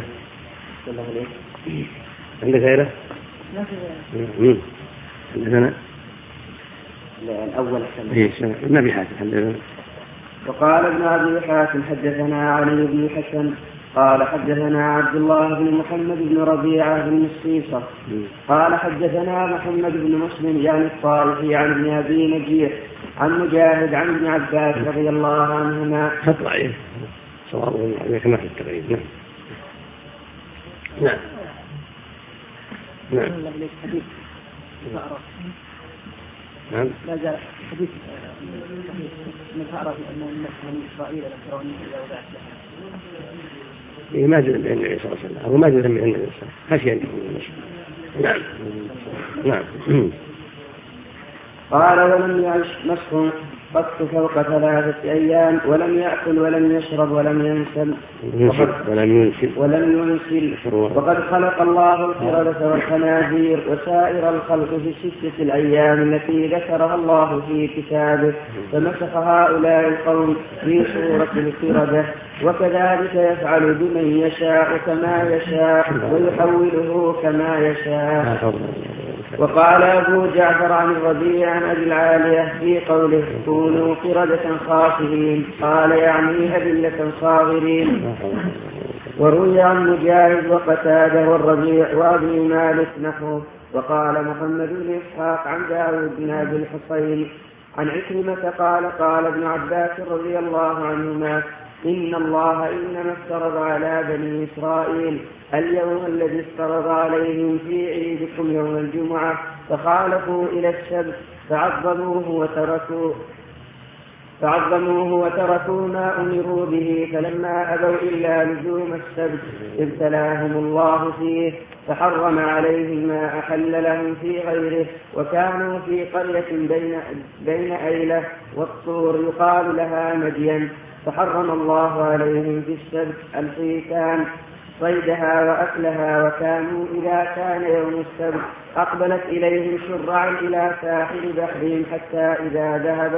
عندك غيره؟ ما في غيره. عندنا الأول النبي حاتم حدثنا. وقال ابن أبي حاتم حدثنا علي بن الحسن قال حدثنا عبد الله بن محمد بن ربيعة بن الصيصة قال حدثنا محمد بن مسلم يعني الطائفي عن ابن أبي نجيح عن مجاهد عن ابن عباس رضي الله عنهما. خطأ صوابه كما في التقريب. نعم. نعم. نعم. نعم. لا زال حديث من تعرف أن المسلم من إسرائيل الأكراني إذا وضعت لها. ما جاء من النبي صلى الله عليه وسلم أو ما جاء من النبي صلى الله عليه وسلم خشية. نعم. نعم. قال ولم يعش مسخ قط فوق 3 أيام ولم يأكل ولم يشرب ولم ينسل ولم ينسل. وقد خلق الله القردة والخنازير وسائر الخلق في 6 الأيام التي ذكرها الله في كتابه فمسخ هؤلاء القوم في صورة القردة وكذلك يفعل بمن يشاء كما يشاء ويحوله كما يشاء. وقال أبو جعفر عن الربيع عن أبي العالية في قوله كونوا قردة خاسئين قال يعني أذلة صاغرين. وروي عن مجاهد وقتادة والربيع وأبي مالك نحوه. وقال محمد بن إسحاق عن داود بن أبي الحصين عن عكرمة قال ابن عباس رضي الله عنهما إن الله إنما افترض على بني إسرائيل اليوم الذي افترض عليهم في عيدكم يوم الجمعة فخالفوا إلى السبت فعظموه وتركوا ما أمروا به فلما أبوا إلا لزوم السبت ابتلاهم الله فيه فحرم عليهم ما أحل لهم في غيره. وكانوا في قرية بين أيلة والطور يقال لها مدين فحرم الله عليهم في السبت الحيتان صيدها وأكلها، وكانوا إذا كان يوم السبت أقبلت إليهم شرعا إلى ساحل بحرهم حتى إذا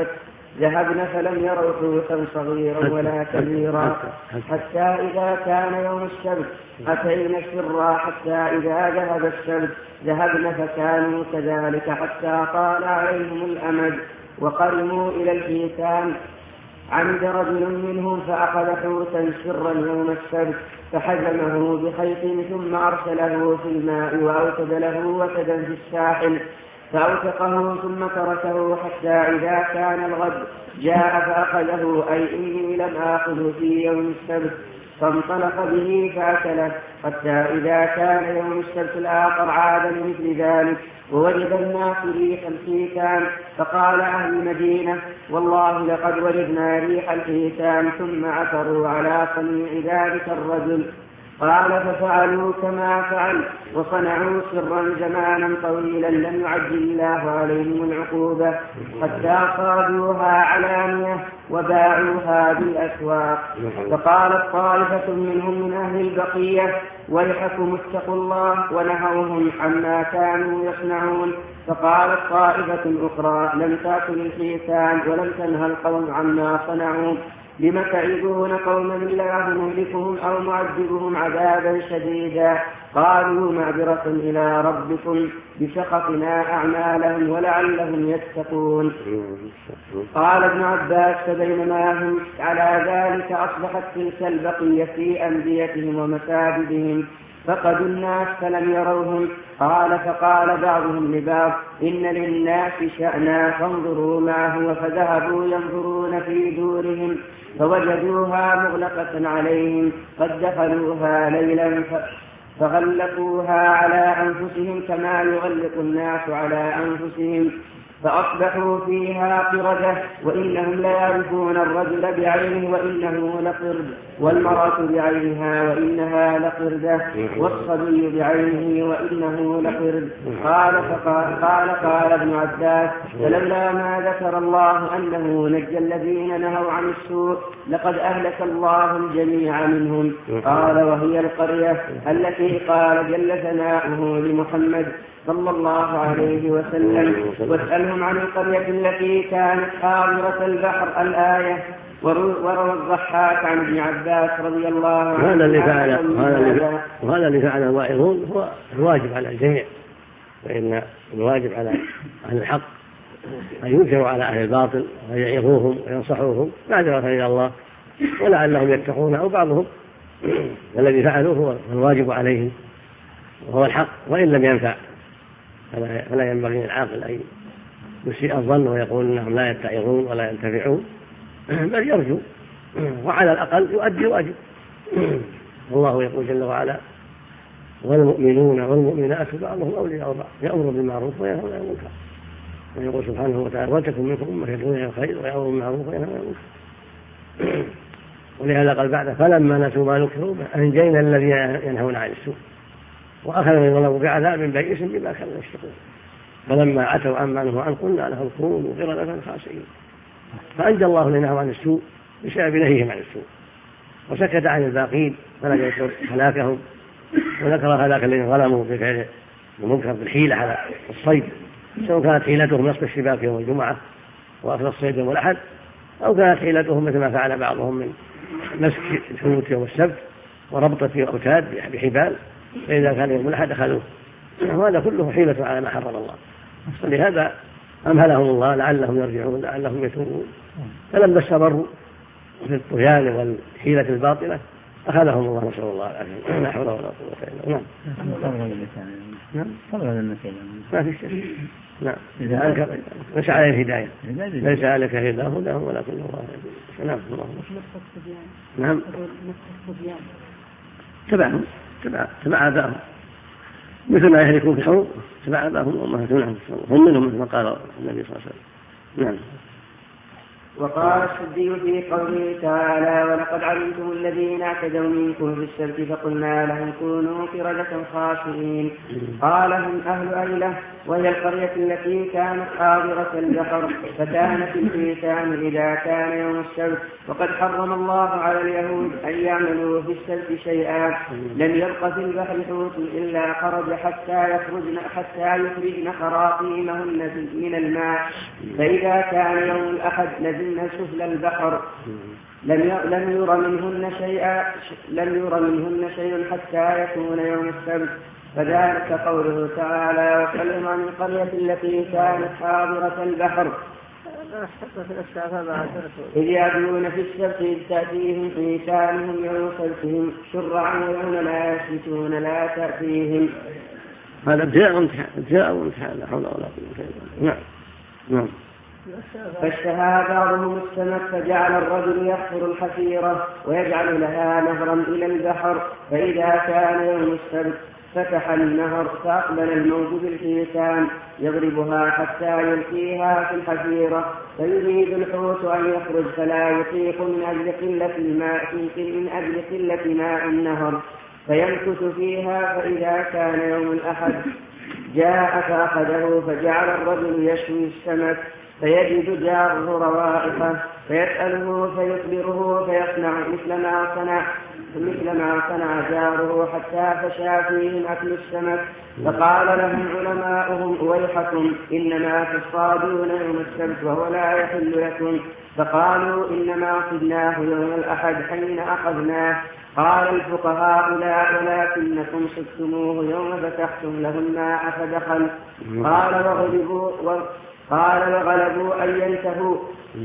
ذهبن فلم يروا حوتا صغيرا ولا كبيرا، حتى إذا كان يوم السبت أتينا الشرع حتى إذا ذهب السبت ذهبن فكانوا كذلك حتى طال عليهم الأمد وقرموا إلى الحيتان. عمد رجل منهم فأخذ حوتا سرا يوم السبت فحزمه بخيط ثم أرسله في الماء وأوتد له وتدا في الساحل فأوثقه ثم تركه حتى إذا كان الغد جاء فأخذه، أي إني لم آخذه في يوم السبت، فانطلق به فأكله حتى إذا كان يوم السبت الآخر عاد لمثل ذلك ووجد الناس ريح الحيتان، فقال أهل المدينة والله لقد وجدنا ريح الحيتان، ثم عثروا على صنيع ذلك الرجل. قال ففعلوا كما فعل وصنعوا سرا زمانا طويلا لم يعجل الله عليهم العقوبة حتى صادوها علانية وباعوها بالأسواق. فقالت طائفة منهم من أهل البقية ويحكم اتقوا الله ونهوهم عما كانوا يصنعون. فقالت طائفة أخرى لم تأكل الحيتان ولم تنهى القوم عما صنعوا، لم تعظون قوما الله مهلكهم أو معذبهم عذابا شديدا. قالوا معذرة إلى ربكم بسخطنا أعمالهم ولعلهم يتقون. قال ابن عباس فبينما هم على ذلك أصبحت تلك البقية في أنديتهم ومساجدهم فقدوا الناس فلم يروهم. قال فقال بعضهم لبعض إن للناس شأنا فانظروا ما هو، فذهبوا ينظرون في دورهم فوجدوها مغلقة عليهم قد دخلوها ليلا فغلقوها على أنفسهم كما يغلق الناس على أنفسهم، فأصبحوا فيها قردة وإنهم ليعرفون الرجل بعينه وإنه لقرد، والمرأة بعينها وإنها لقردة، والصبي بعينه وإنه لقرد. قال ابن عباس فلولا ما ذكر الله أنه نجى الذين نهوا عن السوء لقد أهلك الله الجميع منهم. قال وهي القرية التي قال جل ثناؤه لمحمد صلى الله عليه وسلم واسألهم عن القرية التي كانت حاضرة البحر الآية. وروى الضحاك عن ابن عباس رضي الله عنه وهذا اللي فعل الواعظون هو الواجب على الجميع، فإن الواجب على أهل الحق أن ينكروا على أهل الباطل ويعظوهم وينصحوهم معذرة إلى الله ولعلهم يتقون أو بعضهم، والذي فعلوه هو الواجب عليهم وهو الحق وإن لم ينفع. فلا ينبغي للعاقل أن يسيء الظن ويقول إنهم لا يتعظون ولا ينتفعون، بل يرجو وعلى الأقل يؤدي واجب. الله يقول جل وعلا والمؤمنون والمؤمنات بعضهم أولياء بعض يأمر بالمعروف وينهى عن المنكر، ويقول سبحانه وتعالى ولتكن منكم أمة يدعون إلى الخير ويأمرون بالمعروف وينهى عن المنكر. ولهذا قال بعد فلما نسوا ما ذكروا به أنجينا الذين ينهون عن السوء وأخذنا الله بعذاب بئيس بما كانوا يشركون، فلما عتوا عما نهوا عنه قلنا لهم كونوا قردة خاسئين. فأنجى الله الذين نهوا عن السوء بسبب نهيهم عن السوء، وسكت عن الباقين فلم يذكر هلاكهم، وذكر هلاك الذين ظلموا بفعل المنكر بالحيلة على الصيد، سواء كانت حيلتهم نصب الشباك يوم الجمعة وأخذ الصيد يوم الأحد، أو كانت حيلتهم مثل ما فعل بعضهم من مسك الحوت يوم السبت وربطة في أوتاد بحبال، فإذا كان يوم الأحد أخذوه. وهذا كله حيلة على ما حرم الله، ولهذا أمهلهم الله لعلهم يرجعون لعلهم يتوبون. فلما استمروا في الطغيان والحيلة الباطلة أخذهم الله نسأل الله العافية. لا حول ولا قوة إلا بالله. نعم صبر على النسيان ما في شيء. نعم ليس عليه الهداية، ليس عليك هداهم ولكن الله يهدي. نعم نعم تبع آبائهم مثل ما يهلكون في الحروب، تبع آبائهم وأمهاتهم هم منهم مثل ما قال النبي صلى الله عليه وسلم. نعم. وقال السدي في قوله تعالى ولقد علمتم الذين اعتدوا منكم في السبت فقلنا لهم كونوا قردة خاسئين. قال هم أهل أيلة وهي القرية التي كانت حاضرة البحر فكانت الحيتان إذا كان يوم السبت وقد حرم الله على اليهود أن يعملوا في السبت شيئا لم يبق في البحر حوت إلا خرج حتى يخرجن خراطيمهن من الماء فإذا كان يوم الأحد نزلن سفل البحر لم ير منهن شيء حتى يكون يوم السبت. فذلك قوله تعالى وسلم عن القرية التي كانت حاضرة البحر إذ يعدون في السبت إذ تأتيهم حيتانهم يوم سبتهم شرعا ويوم لا يسبتون لا تأتيهم. هذا ابتلاء وامتحان لا حول ولا قوة إلا بالله. نعم. فاشتهى بعضهم السمك فجعل الرجل يحفر الحفيرة ويجعل لها نهرا إلى البحر فإذا كان يوم السبت فتح النهر فأقبل الموج بالحيتان يضربها حتى يلقيها في الحفيرة فيريد الحوت أن يخرج فلا يطيق من أجل قلة ماء النهر فيمكث فيها فإذا كان يوم الأحد جاء فأخذه فجعل الرجل يشوي السمك فيجد جاره روائحه فيسأله فيخبره فيصنع مثل ما صنع جاره حتى فشى فيهم أكل السمك. فقال لهم علماؤهم ويحكم إنما تصطادون يوم السبت وهو لا يحل لكم. فقالوا إنما صدناه يوم الأحد حين أخذناه. قال الفقهاء لا ولكنكم صدتموه يوم فتحتم له الماء فدخل. قال وغلبوا أن ينتهوا.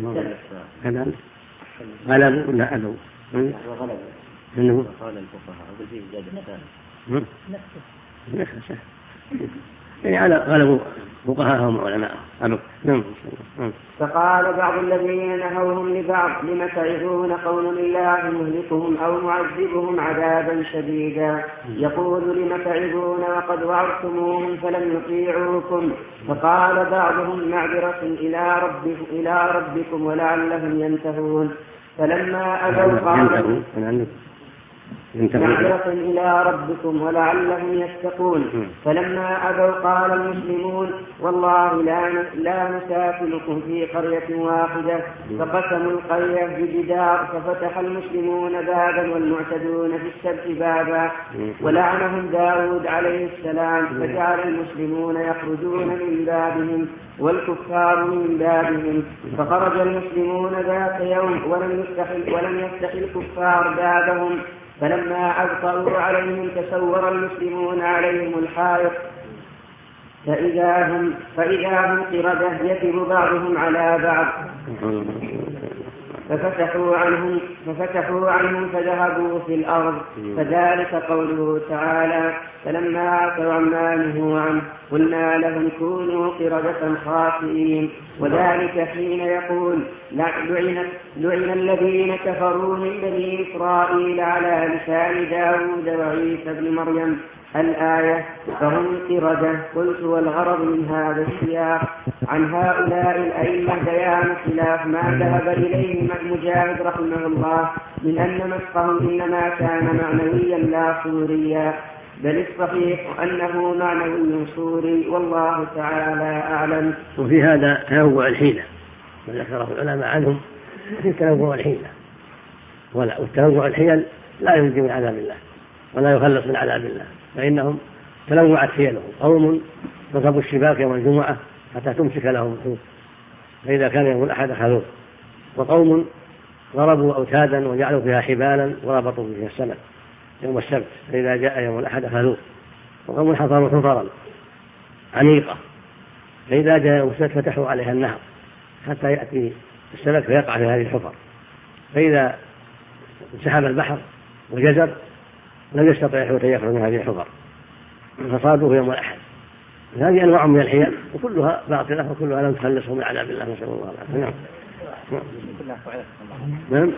غلبوا لا أبوا وغلبوا قال الفقهاء وبالفعل زاد نفسه يعني على غلبوا فقهاءهم وعلماءهم. فقال بعض الذين نهوهم لبعض لم تعظون قوم الله مهلكهم أو معذبهم عذابا شديدا يقول لم تعظون وقد وعظتموهم فلم يطيعوكم. فقال بعضهم معذرة إلى ربكم ولعلهم ينتهون. فلما أبوا قالوا معذرة إلى ربكم ولعلهم يتقون. فلما أبوا قال المسلمون والله لا نساكنكم في قرية واحدة. فقسموا القرية بجدار ففتح المسلمون بابا والمعتدون في السبت بابا ولعنهم داود عليه السلام فجعل المسلمون يخرجون من بابهم والكفار من بابهم. فخرج المسلمون ذات يوم ولم يفتح الكفار بابهم. فلما أبطأوا عليهم تسور المسلمون عليهم الحائط فإذا هم قردة يكب بعضهم على بعض ففتحوا عنهم فذهبوا في الأرض. فذلك قوله تعالى فلما عتوا عما نهوا عنه قلنا لهم كونوا قردة خاسئين. وذلك حين يقول لعن الذين كفروا من بني إسرائيل على لسان داود وعيسى بن مريم الآية فهم قردة. قلت والغرض من هذا السياق عن هؤلاء الأئمة بيان خلاف ما ذهب إليه مجاهد رحمه الله من أن مسخهم إنما كان معنويا لا صوريا بل الصحيح أنه معنوي صوري والله تعالى أعلم. وفي هذا تنوع الحيلة وذكره العلماء عنهم في تنوع الحيلة والتنوع الحيل لا ينجي من عذاب الله ولا يخلص من عذاب الله فإنهم تنوعت حيلهم. قوم نصبوا الشباك يوم الجمعة حتى تمسك لهم الحوت فإذا كان يوم الأحد أخذوه. وقوم ضربوا أوتادا وجعلوا فيها حبالا وربطوا فيها السمك يوم السبت فإذا جاء يوم الأحد أخذوه. وقوم حفروا حفرا عميقة فإذا جاء يوم السبت فتحوا عليها النهر حتى يأتي السمك فيقع في هذه الحفر فإذا انسحب البحر وجزر لم يستطيع الحوت أن يخرج من هذه الحفر فصادوه يوم الأحد. هذه أنواع من الحيل وكلها باطلة وكلها لم تخلصهم من عذاب الله نسأل الله العافية. نعم.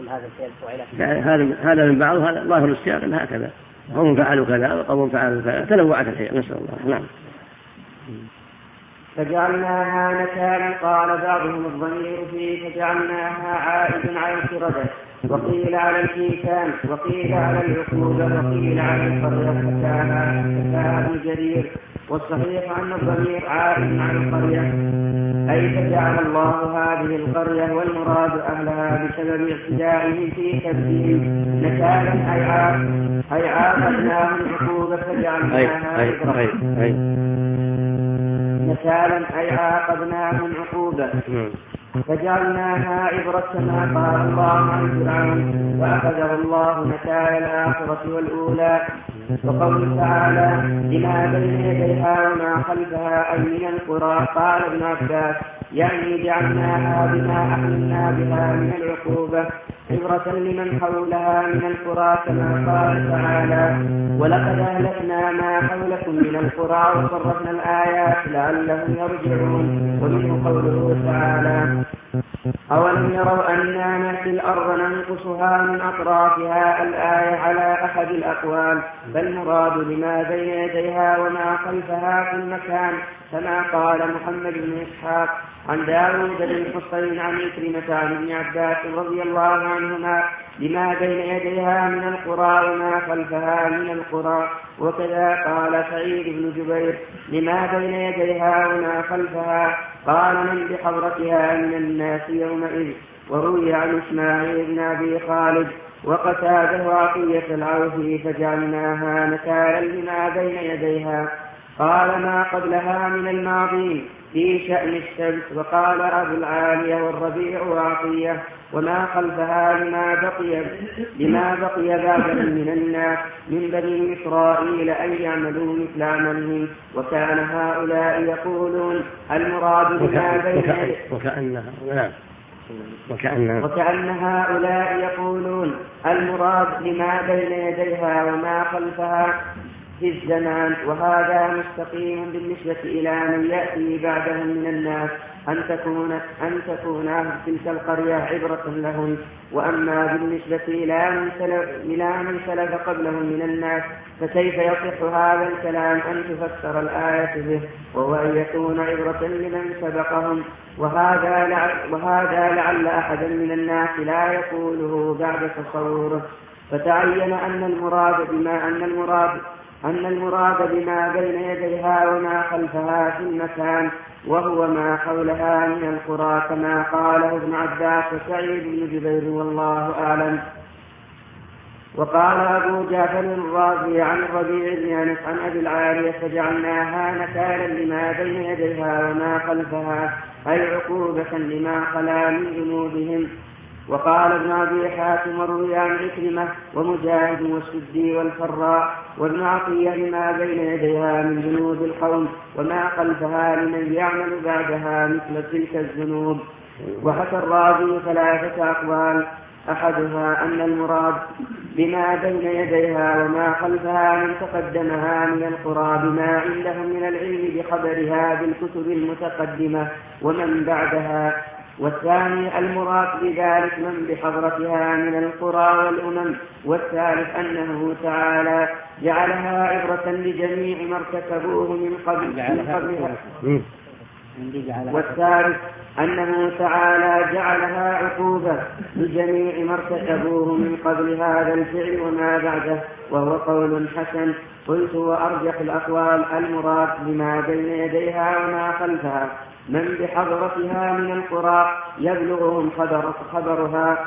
هذا من بعض هذا ظاهر السياق أن هكذا قوم فعلوا كذا وقوم فعلوا كذا تنوعت الحيل نسأل الله. نعم. فجعلناها نكالا. قال بعضهم الضمير فيه فجعلناها عائد على القردة، وقيل على الإنسان، وقيل على العقوبة، وقيل على القرية. حكاها ابن جرير. والصحيح أن الضمير عائد على القرية، أي فجعل الله هذه القرية والمراد أهلها بسبب اعتدائهم في كذبهم نكالا أي عاقبناهم عقوبة فجعلناها نكالا أي عاقبناهم عقوبة فجعلناها عبرة كما قال الله عن فرعون فأخذه الله نكال الآخرة والأولى. وقوله تعالى لما بين يديها وما خلفها أي من القرى. قال ابن عباس يعني جعلناها بما أحللنا بها من العقوبة عبرة لمن حولها من القرى كما قال تعالى ولقد أهلكنا ما حولكم من القرى وصرفنا الآيات لعلهم يرجعون. ومنه قوله تعالى أولم يروا أنا نأتي الأرض ننقصها من أطرافها الآية على أحد الأقوال، فالمراد بما بين يديها وما خلفها في المكان كما قال محمد بن إسحاق عن داود بن الحصين عن عكرمة عن ابن عباس رضي الله عنهما لما بين يديها من القرى وما خلفها من القرى. وكذا قال سعيد بن جبير لما بين يديها وما خلفها قال من بحضرتها من الناس يومئذ. وروي عن إسماعيل بن أبي خالد وقتاده عطية العوفي فجعلناها نكالا لما بين يديها. قال ما قبلها من الماضي في شأن السبت. وقال أبو العالية والربيع وعطية وما خلفها لما بقي بعدهم من الناس من بني إسرائيل أن يعملوا مثل عملهم. وكان هؤلاء يقولون المراد بما بين وكأن هؤلاء يقولون المراد لما بين يديها وما خلفها في الزمان. وهذا مستقيم بالنسبة إلى من يأتي بعدهم من الناس أن تكون تلك القرية عبرة لهم. وأما بالنسبة إلى من سلف قبلهم من الناس فكيف يصح هذا الكلام أن تفسر الآية به وهو أن يكون عبرة لمن سبقهم. وهذا لعل أحدا من الناس لا يقوله بعد تصوره. فتعين أن المراد بما بين يديها وما خلفها في المكان وهو ما حولها من القرى كما قاله ابن عباس وسعيد بن جبير والله أعلم. وقال أبو جعفر الرازي عن الربيع بن أنس عن أبي العالية فجعلناها نكالا لما بين يديها وما خلفها أي عقوبة لما خلا من ذنوبهم. وقال ابن أبي حاتم وروي عن عكرمة ومجاهد والسدي والفراء وابن عطية لما بين يديها من ذنوب القوم وما خلفها لمن يعمل بعدها مثل تلك الذنوب. وحكى الرازي 3 أقوال أحدها أن المراد بما بين يديها وما خلفها من تقدمها من القرى بما عندهم من العلم بخبرها بالكتب المتقدمة ومن بعدها. والثاني المراد بذلك من بحضرتها من القرى والأمم. والثالث أنه تعالى جعلها عبرة لجميع ما ارتكبوه من قبلها. والثالث أنه تعالى جعلها عقوبة لجميع ما ارتكبوه من قبل هذا الفعل وما بعده وهو قول حسن. قلت وأرجح الأقوال المراد بما بين يديها وما خلفها من بحضرتها من القرى يبلغهم خبرها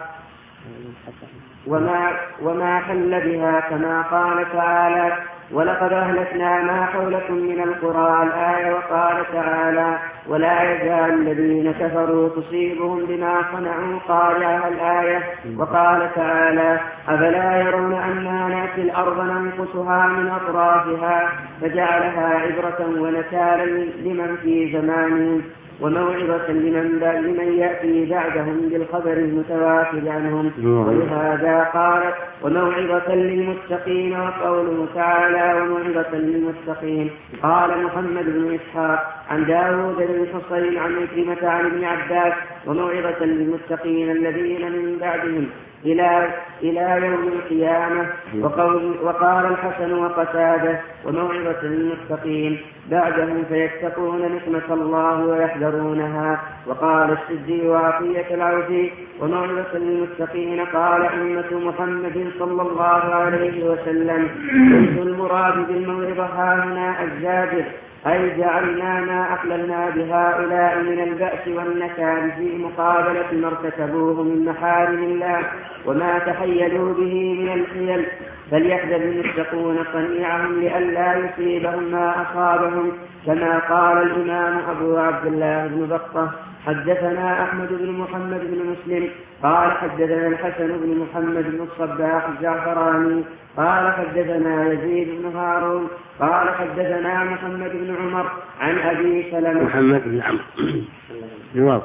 وما حل بها كما قال تعالى ولقد أهلكنا ما حولكم من القرى الآية. وقال تعالى ولا يزال الذين كفروا تصيبهم بما صنعوا قارعة الآية. وقال تعالى أفلا يرون أنا نأتي الأرض ننقصها من أطرافها فجعلها عبرة ونكالا لمن في زمانهم وموعظة لمن يأتي بعدهم بالخبر المتواتر عنهم. ولهذا قالت وموعظة للمتقين. وقوله تعالى وموعظة للمتقين قال محمد بن إسحاق عن داود بن الحصين عن عكرمة عن ابن عباس وموعظة للمتقين الذين من بعدهم إلى يوم القيامة. وقال الحسن وقتادة: وموعظة للمتقين بعده فيتقون نقمة الله ويحذرونها. وقال السدي وعطية العوفي: وموعظة للمتقين قال أمة محمد صلى الله عليه وسلم. قلت: المراد بالموعظة هاهنا الزاجر، أي جعلنا ما أحللنا بهؤلاء من البأس والنكال في مقابلة ما ارتكبوه من محارم الله وما تحيلوا به من الحيل، فليحذر المتقون صنيعهم لئلا يصيبهم ما أصابهم. كما قال الإمام أبو عبد الله بن بطة: حدثنا أحمد بن محمد بن مسلم قال حدثنا الحسن بن محمد بن الصباح الزعفراني قال حدثنا يزيد بن هارون قال حدثنا محمد بن عمر عن أبي سلمة. محمد بن عمرو جواب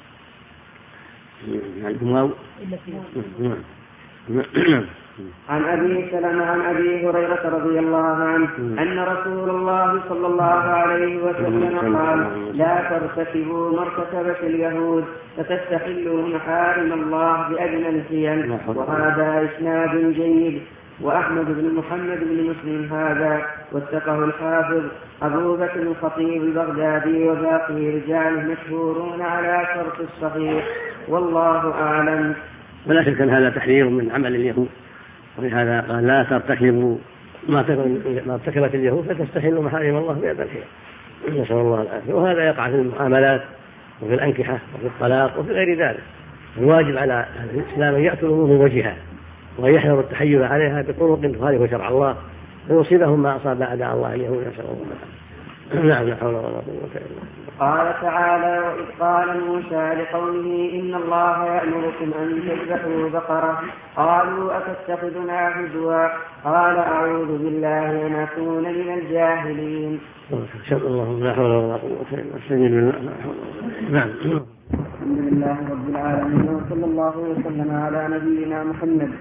عن أبي سلمة عن أبي هريرة رضي الله عنه أن رسول الله صلى الله عليه وسلم قال: لا ترتكبوا ما ارتكبت اليهود فتستحلوا محارم الله بأدنى الحيل. وهذا إسناد جيد. وأحمد بن محمد بن مسلم هذا واتقه الحافظ أبو بكر الخطيب البغدادي وباقي رجاله مشهورون على شرط الصحيح، والله أعلم. ولا شك أن هذا تحذير من عمل اليهود، ولهذا قال: لا ترتكبوا ما ارتكبت اليهود فتستحلوا محارم الله بأدنى الحيل. نسأل الله العافية. وهذا يقع في المعاملات وفي الأنكحة وفي الطلاق وفي غير ذلك. الواجب على الإسلام أن يأتوا الأمور بوجهها وأن يحذروا التحيل عليها بطرق تخالف شرع الله فيصيبهم ما أصاب أعداء الله اليهود. نسأل الله العافية. نعم. لا حول ولا قوة إلا بالله. قال تعالى: وإذ قال موسى لقومه إن الله يأمركم أن تذبحوا بقرة قالوا أتتخذنا هزوا قال أعوذ بالله أن أكون من الجاهلين. اللهم لا حول ولا قوة إلا بالله. نعم. الحمد لله رب العالمين، وصلى الله وسلم على نبينا محمد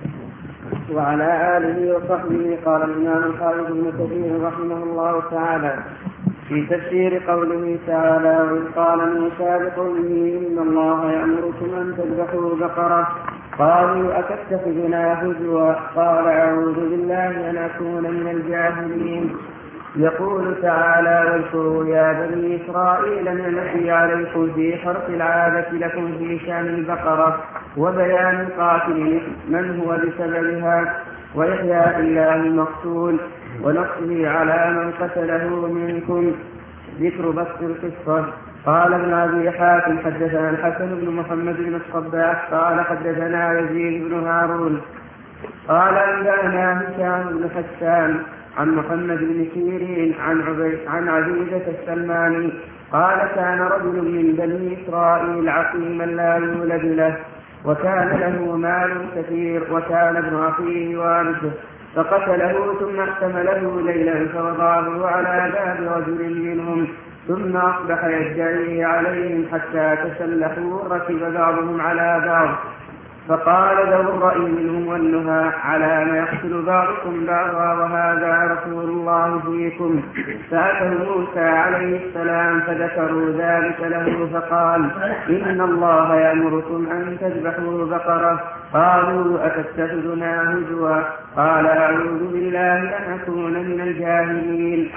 وعلى آله وصحبه. قال الإمام الحافظ ابن كثير رحمه الله تعالى في تفسير قوله تعالى: وإذ قال موسى لقومه إن الله يأمركم أن تذبحوا بقرة قالوا أتتخذنا هزوا قال أعوذ بالله أن أكون من الجاهلين. يقول تعالى: واذكروا يا بني إسرائيل نعمتي عليكم في حرث العادة لكم في شأن البقرة وبيان القاتل من هو بسببها وإحياء الله المقتول ونصره على من قتله منكم. ذكر بسط القصة. قال ابن أبي حاتم حدثنا الحسن بن محمد بن الصباح قال حدثنا يزيد بن هارون قال أنبأنا هشام بن حسان عن محمد بن سيرين عن عبيدة السلماني قال: كان رجل من بني إسرائيل عقيما لا يولد له وكان له مال كثير وكان ابن أخيه وارثه فقتله ثم احتمله ليلا فوضعه على باب رجل منهم ثم أصبح يدعي عليهم حتى تسلحوا ركب بعضهم على بعض فقال ذو الرأي منهم والنهى على ما يقتل بعضكم بعضا وهذا رسول الله فيكم. فأتوا موسى عليه السلام فذكروا ذلك له فقال: إن الله يأمركم أن تذبحوا بقرة قالوا أتتخذنا هزوا قال أعوذ بالله أن أكون من الجاهلين.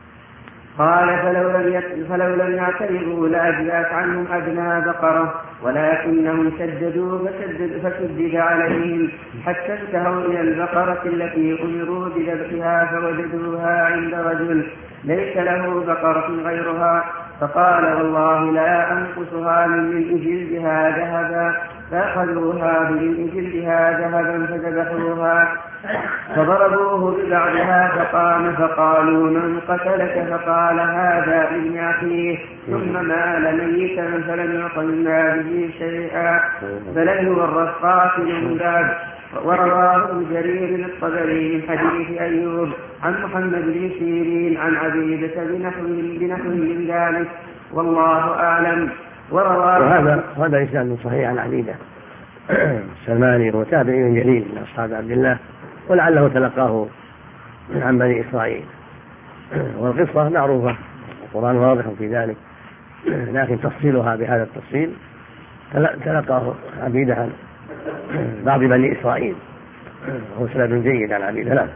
قال: فلو لم يعترضوا لأجلت عنهم أدنى بقرة ولكنهم شددوا فشدد عليهم حتى انتهوا إلى البقرة التي أمروا بذبحها فوجدوها عند رجل ليس له بقرة غيرها فقال: والله لا أنقصها من جلدها ذهبا فأخذوها من جلدها ذهبا فذبحوها فضربوه ببعضها فقام فقالوا: من قتلك؟ فقال: هذا ابن أخيه. ثم مال ميتا فلم يقلنا به شيئا فلم يورث قاتل من بعد. ورواه جرير الطبري من حديث أيوب عن محمد بن سيرين عن عبيدة بنحو من ذلك والله أعلم. وهذا إسناد صحيح عن عبيدة السلماني هو تابعي جليل من أصحاب عبد الله ولعله تلقاه عن بني إسرائيل. والقصة معروفة القرآن واضح في ذلك، لكن تفصيلها بهذا التفصيل تلقاه عبيدة بعض بني إسرائيل، وهو سند جيد عن أبي ثلاث.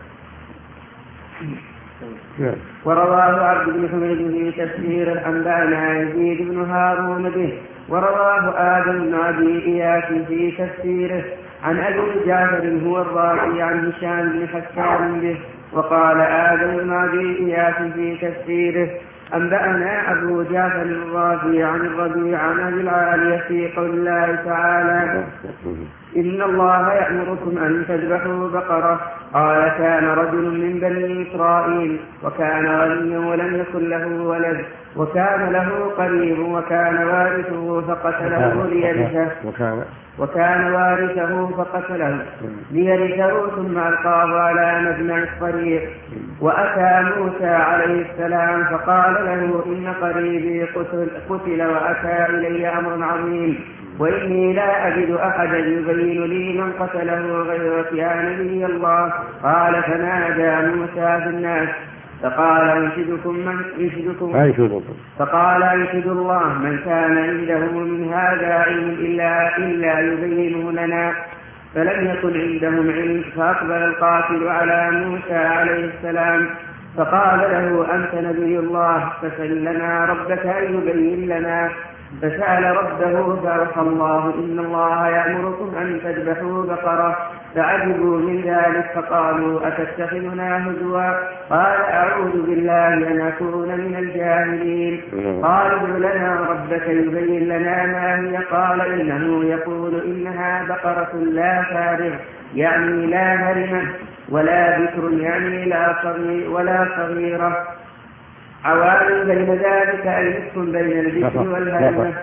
ورواه عبد بن حميد في تفسير أنبأنا يزيد بن هارون به. ورواه آدم بن أبي إياس في تفسيره عن أبي جعفر هو الرازي عن هشام بن حسان به. وقال آدم بن أبي إياس في تفسيره أنبأنا أبو جعفر الرازي عن الربيع عن أبي العالية في قول الله تعالى إن الله يأمركم أن تذبحوا بقرة. قال كان رجل من بني إسرائيل وكان غنيا ولم يكن له ولد وكان له قريب وكان وارثه فقتله ليرثه ثم ألقاه على مجمع الطريق. وأتى موسى عليه السلام فقال له إن قريبي قتل وأتى إلي أمر عظيم وإني لا أجد أحدا يبين لي من قتله غيرك يا نبي الله. قال فنادى موسى في الناس فقال أنشد الله من كان عنده من هذا علم إلا يبينه لنا. فلم يكن عندهم علم فأقبل القاتل على موسى عليه السلام فقال له أنت نبي الله فسل لنا ربك أن يبين لنا. فسأل ربه فأوحى الله إن الله يأمركم أن تذبحوا بقرة. فعجبوا من ذلك فقالوا أتتخذنا هزوا. قال أعوذ بالله أن أكون من الجاهلين. قالوا ادع لنا ربك يبين لنا ما هي. قال إنه يقول إنها بقرة لا فارغ يعني لا هرمة ولا بكر يعني ولا صغيرة عوالم بين ذلك أي نصف بين البكر والهرمة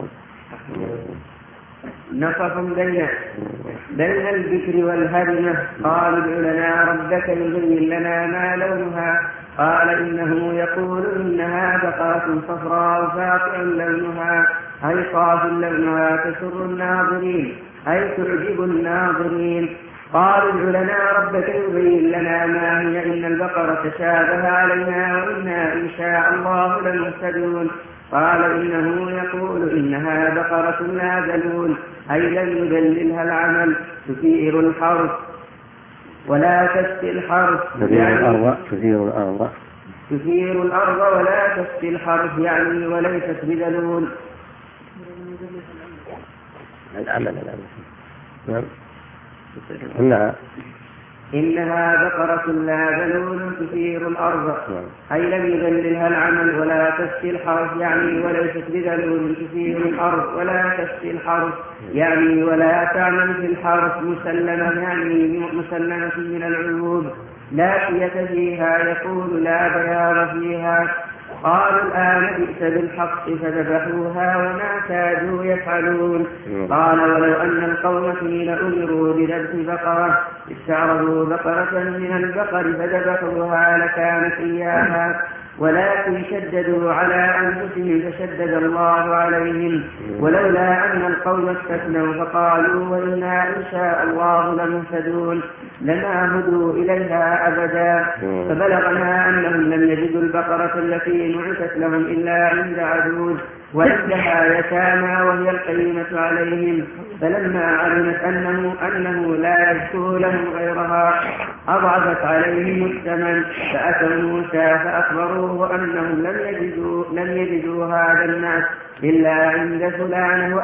نصف بين البكر والهرمة. قال ادع لنا ربك يبين لنا ما لونها. قال إنه يقول إنها بقرة صفراء فاقع لونها أي صاف لونها تسر الناظرين أي تعجب الناظرين. قال ادع لنا ربك يبين لنا ما هي إن البقرة تشابه علينا وإنا إن شاء الله لمهتدون. قال إنه يقول إنها بقرة لا ذلول أي لن يذللها العمل تثير الحرث ولا تسقي الحرث تثير الأرض ولا تسقي الحرث يعني وليست بذلول. إنها بقرة لا ذلول تثير الأرض أي لم يذللها العمل ولا تسقي الحرث يعني وليست بذلول تثير الأرض ولا تسقي الحرث يعني ولا تعمل في الحرث مسلمة يعني مسلمة من العيوب لا شية فيها يقول لا بياض فيها. قالوا الآن جئت بالحق فذبحوها وما كادوا يفعلون. قال ولو أن القوم حين أمروا بذبح بقرة استعرضوا بقرة من البقر فذبحوها لكانت إياها ولكن شددوا على أنفسهم فشدد الله عليهم. ولولا أن القوم استثنوا فقالوا وإنا إن شاء الله لمهتدون لما هدوا إليها أبدا. فبلغنا أنهم لم يجدوا البقرة التي نعتت لهم إلا عند عجوز وعندها يتامى وهي القيمة عليهم. فلما علمت أنه لا يذكر لهم غيرها أضعفت عليهم الثمن فأتوا موسى فأخبروه أنهم لم يجدوا هذا الناس إلا عند فلان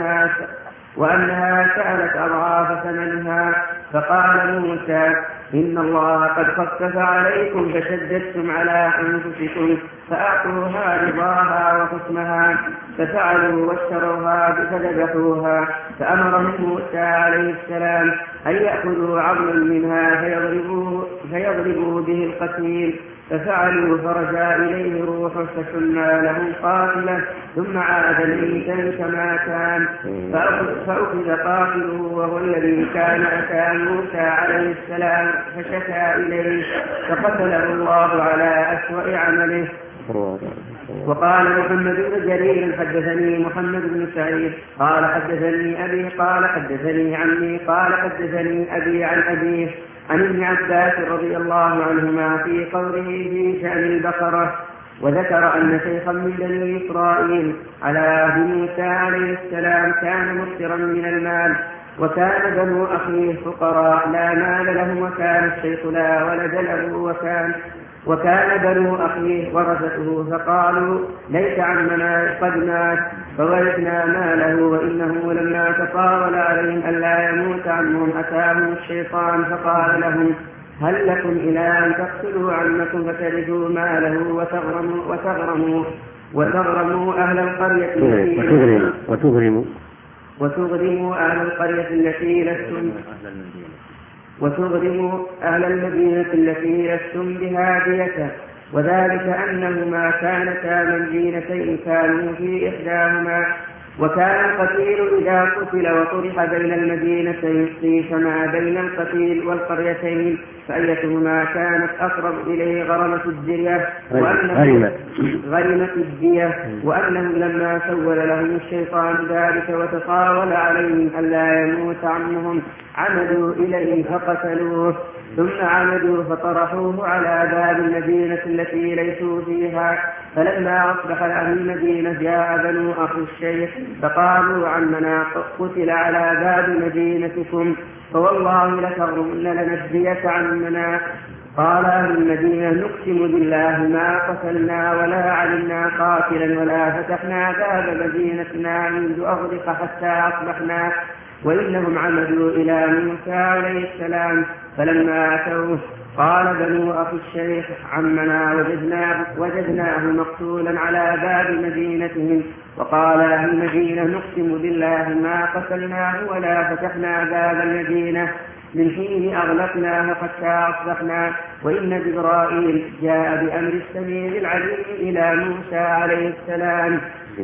وأنها سألت أضعاف ثمنها. فقال موسى إن الله قد خفف عليكم فشددتم على أنفسكم فأعطوها رضاها وحكمها. ففعلوا واشتروها فذبحوها. فأمرهم موسى عليه السلام أن يأخذوا عظما منها فيضربوا به القتيل. ففعلوا فرجع إليه روحه فسمى له قاتله ثم عاد ميتا كما كان. فأخذ قاتله وهو الذي كان أتى موسى عليه السلام فشكى إليه فقتله الله على أسوأ عمله. وقال محمد بن جرير حدثني محمد بن سعيد قال حدثني أبي قال حدثني عمي قال حدثني أبي عن أبيه عن ابن عباس رضي الله عنهما في قوله في شأن البقرة. وذكر أن شيخا من بني إسرائيل على عهد موسى عليه السلام كان مكثرا من المال وكان بنو أخيه فقراء لا مال لهم، وكان الشيخ لا ولد له، وكان بنو أخيه ورثته، فقالوا ليس عمنا قد مات فورثنا ماله، وإنه لما تطاول عليهم ألا يموت عنهم أتاهم الشيطان فقال لهم هل لكم إلى أن تقتلوا عمكم فترثوا ماله وتغرموا أهل القرية وتغرموا أهل القرية التي لستم وتغرموا أهل المدينة التي لستم بها ديته، وذلك أنهما كانتا مدينتين كانوا في إحداهما، وكان القتيل إذا قتل وطرح بين المدينتين قيس ما بين القتيل والقريتين فأيتهما كانت أقرب إليه غرمة الدية، وأنه لما سول لهم الشيطان ذلك وتطاول عليهم ألا يموت عنهم عمدوا إليه فقتلوه، ثم عمدوا فطرحوه على باب المدينة التي ليسوا فيها. فلما أصبح أهل المدينة جاء بنو أخي الشيخ فقالوا عمنا قتل على باب مدينتكم فوالله لتغرمن لنا الدية عمنا. قال أهل المدينة نقسم بالله ما قتلنا ولا علمنا قاتلا ولا فتحنا باب مدينتنا منذ أغلق حتى أصبحنا، وإنهم عمدوا إلى موسى عليه السلام فلما أتوه قال بنو أخي الشيخ عمنا وجدناه مقتولا على باب مدينتهم. وقال أهل المدينة نقسم بالله ما قتلناه ولا فتحنا باب المدينة من حين أغلقناه حتى أصبحنا، وإن جبرائيل جاء بأمر السميع العليم إلى موسى عليه السلام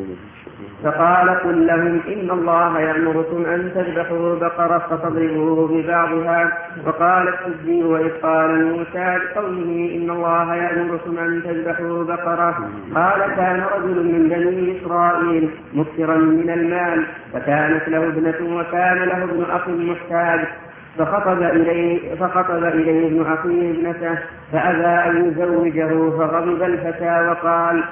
فقال قل لهم إن الله يأمركم أن تذبحوا بقرة فتضربوه ببعضها. وقال السدي وإذ قال موسى بقوله إن الله يأمركم أن تذبحوا بقرة قال كان رجل من بني إسرائيل مكثرا من المال فكانت له ابنة وكان له ابن أخ محتاج فخطب إليه ابن أخيه ابنته فأبى أن يزوجه فغضب الفتى وقال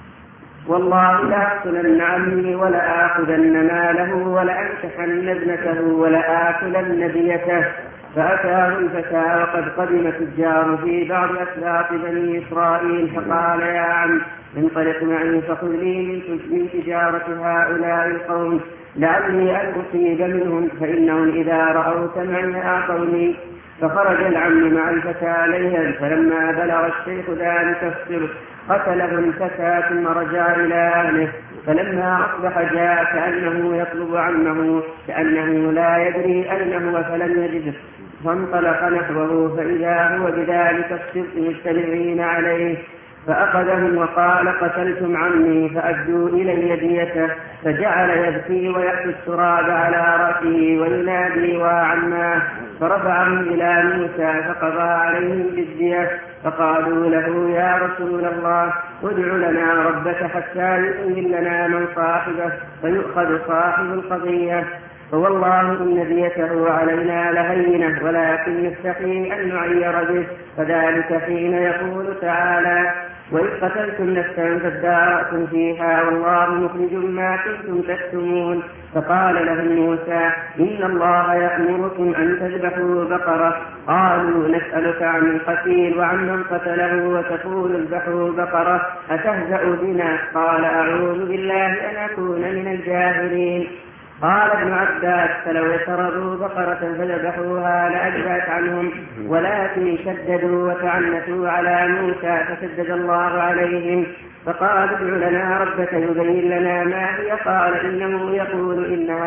والله لأقتلن عمي ولآخذن ماله ولأنكحن ابنته ولآكلن ديته. فأتاه الفتى وقد قدم تجار في بعض أسباط بني إسرائيل فقال يا عم انطلق معي فخذ لي من تجارة هؤلاء القوم لعلي أن أصيب منهم فإنهم إذا رأوا سمعي أعطوني. فخرج العم مع الفتى ليلا فلما بلغ الشيخ ذلك السلك قتله الفتى ثم رجع إلى أهله. فلما أصبح جاء كأنه يطلب عمه كأنه لا يدري أين هو فلم يجده فانطلق نحوه فإذا هو بذلك السلك مجتمعين عليه فأخذهم وقال قتلتم عمي فأدوا إلي ديته. فجعل يبكي ويأتي التراب على رأسه وينادي وعماه فرفعهم إلى موسى فقضى عليهم بالدية. فقالوا له يا رسول الله ادع لنا ربك حتى يؤمن لنا من صاحبه فيؤخذ صاحب القضية فوالله إن ديته علينا لهينة ولكن نستحي أن نعير به. فذلك حين يقول تعالى وإذ قتلتم نفسا فادارأتم فيها والله مخرج ما كنتم تكتمون. فقال لهم موسى إن الله يأمركم أن تذبحوا بقرة. قالوا نسألك عن القتيل وعن من قتله وتقول اذبحوا بقرة أتهزأ بنا؟ قال أعوذ بالله أن أكون من الجاهلين. قال ابن عباس فلو يترضوا بقرة فذبحوها لأجزأت عنهم ولكن شددوا وتعنتوا على موسى فشدد الله عليهم. فقال ادع لنا ربك يبين لنا ما هي. قال إنه يقول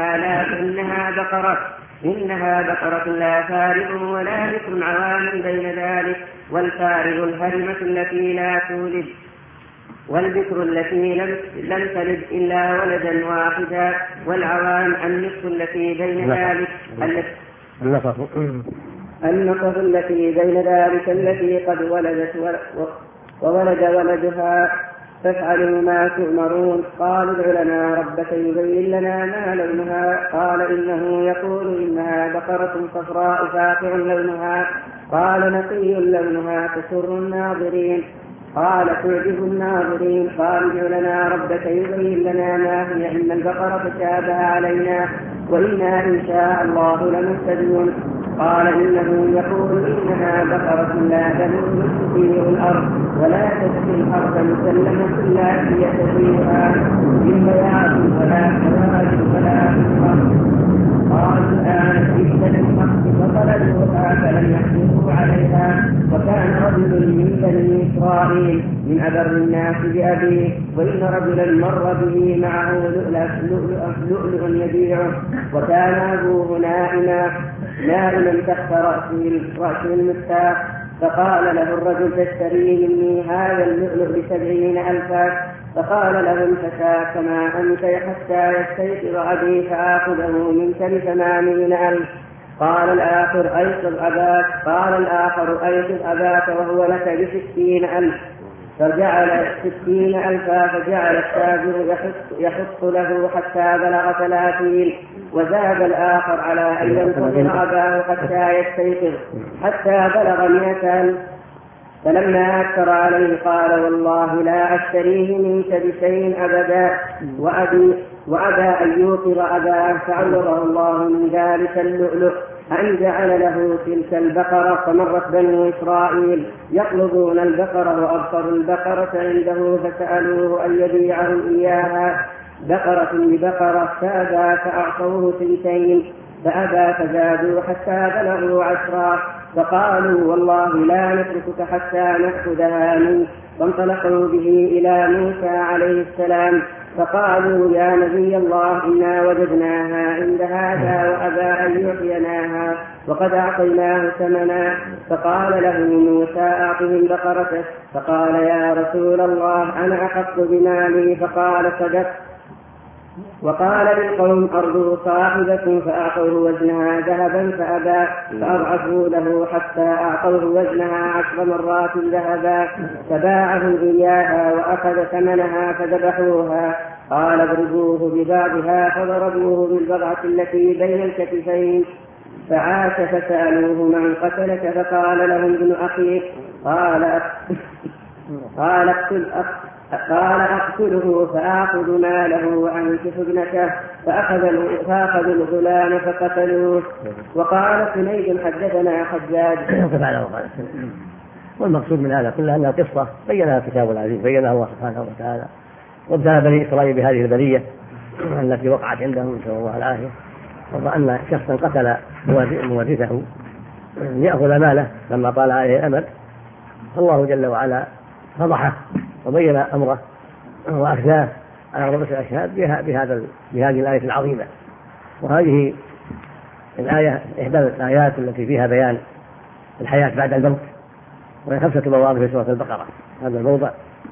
إنها بقرة لا فارغ ولا بكر عوام بين ذلك والفارغ الهرمة التي لا تولد والبكر التي لم تلد إلا ولدا واحدا والعوام النصف التي بين ذلك النصف التي بين ذلك التي قد ولدت وولد ولدها فافعلوا ما تؤمرون. قال ادع لنا ربك يبين لنا ما لونها. قال إنه يقول إنها بقرة صفراء فاقع لونها. قال نقي لونها تسر الناظرين. قال تعجب الناظرين. قال ادع لنا ربك يبين لنا ما هي إن البقرة تشابه علينا وإنا إن شاء الله لمهتدون. قال إنه يقول إنها بقرة لا تذل تثير الأرض ولا تسقي الأرض مسلمة لا يستطيعها من بياض ولا سواد ولا حمر. قال الآن جئت بالحق فطلبوها فلم يحكموا عليها. وكان رجل من بني إسرائيل من أبر الناس بأبيه وإن رجلا مر به معه لؤلؤ يبيعه وكان أبوه نائما تحت رأس المفتاح. فقال له الرجل تشتري مني هذا اللؤلؤ ب70,000. فقال له الفتى كما أنت حتى يستيقظ أبي فآخذه منك ب80,000. قال الآخر أيقظ أباك وهو لك ب60,000. فجعل 60,000. فجعل التاجر يحط له حتى بلغ 30. وزاد الآخر على أن ينتظر أباه حتى يستيقظ حتى بلغ 100. فلما أكثر عليه قال والله لا أشتريه منك بشيء أبدا وأبى أن يوقظ أباه. فعوضه الله من ذلك اللؤلؤ أن جعل له تلك البقرة. فمرت بنو إسرائيل يطلبون البقرة وأبصروا البقرة عنده فسألوه أن يبيعهم إياها بقرة ببقرة فأبى فأعطوه 2. فأبى فزادوا حتى بلغوا 10. فقالوا والله لا نتركك حتى نأخذها منك. فانطلقوا به إلى موسى عليه السلام فقالوا يا نبي الله إنا وجدناها عند هذا وأبى أن يعطيناها وقد أعطيناه ثمنا. فقال له موسى أعطهم بقرته. فقال يا رسول الله أنا أحق بمالي. فقال صدقت. وقال للقوم أرضوا صاحبكم فأعطوه وزنها ذهبا فأبى. فأضعفوا له حتى أعطوه وزنها 10 مرات ذهبا. فباعهم إياها وأخذ ثمنها فذبحوها. قال اضربوه ببعضها. فضربوه بالبضعة التي بين الكتفين. فعاش فسألوه من قتلك. فقال لهم ابن أخيه. قال أقتله فآخذ ماله وأنكح ابنته. فأخذوا الغلام فقتلوه. وقال سنيد حدثنا حجاج. والمقصود من هذا كله أن القصة بينها الكتاب العزيز بينها الله سبحانه وتعالى. وابتلى بني إسرائيل بهذه البلية التي وقعت عندهم نسأل الله العافية. وأن شخصا قتل مورثه ليأخذ ماله لما طال عليه الأمد. فالله جل وعلا فضحه وبين أمره وأخزاه على رؤوس الأشهاد بهذه الآية العظيمة. وهذه الآية إحدى الآيات التي فيها بيان الحياة بعد الموت. وهي 5 مواضع في سورة البقرة. هذا الموضع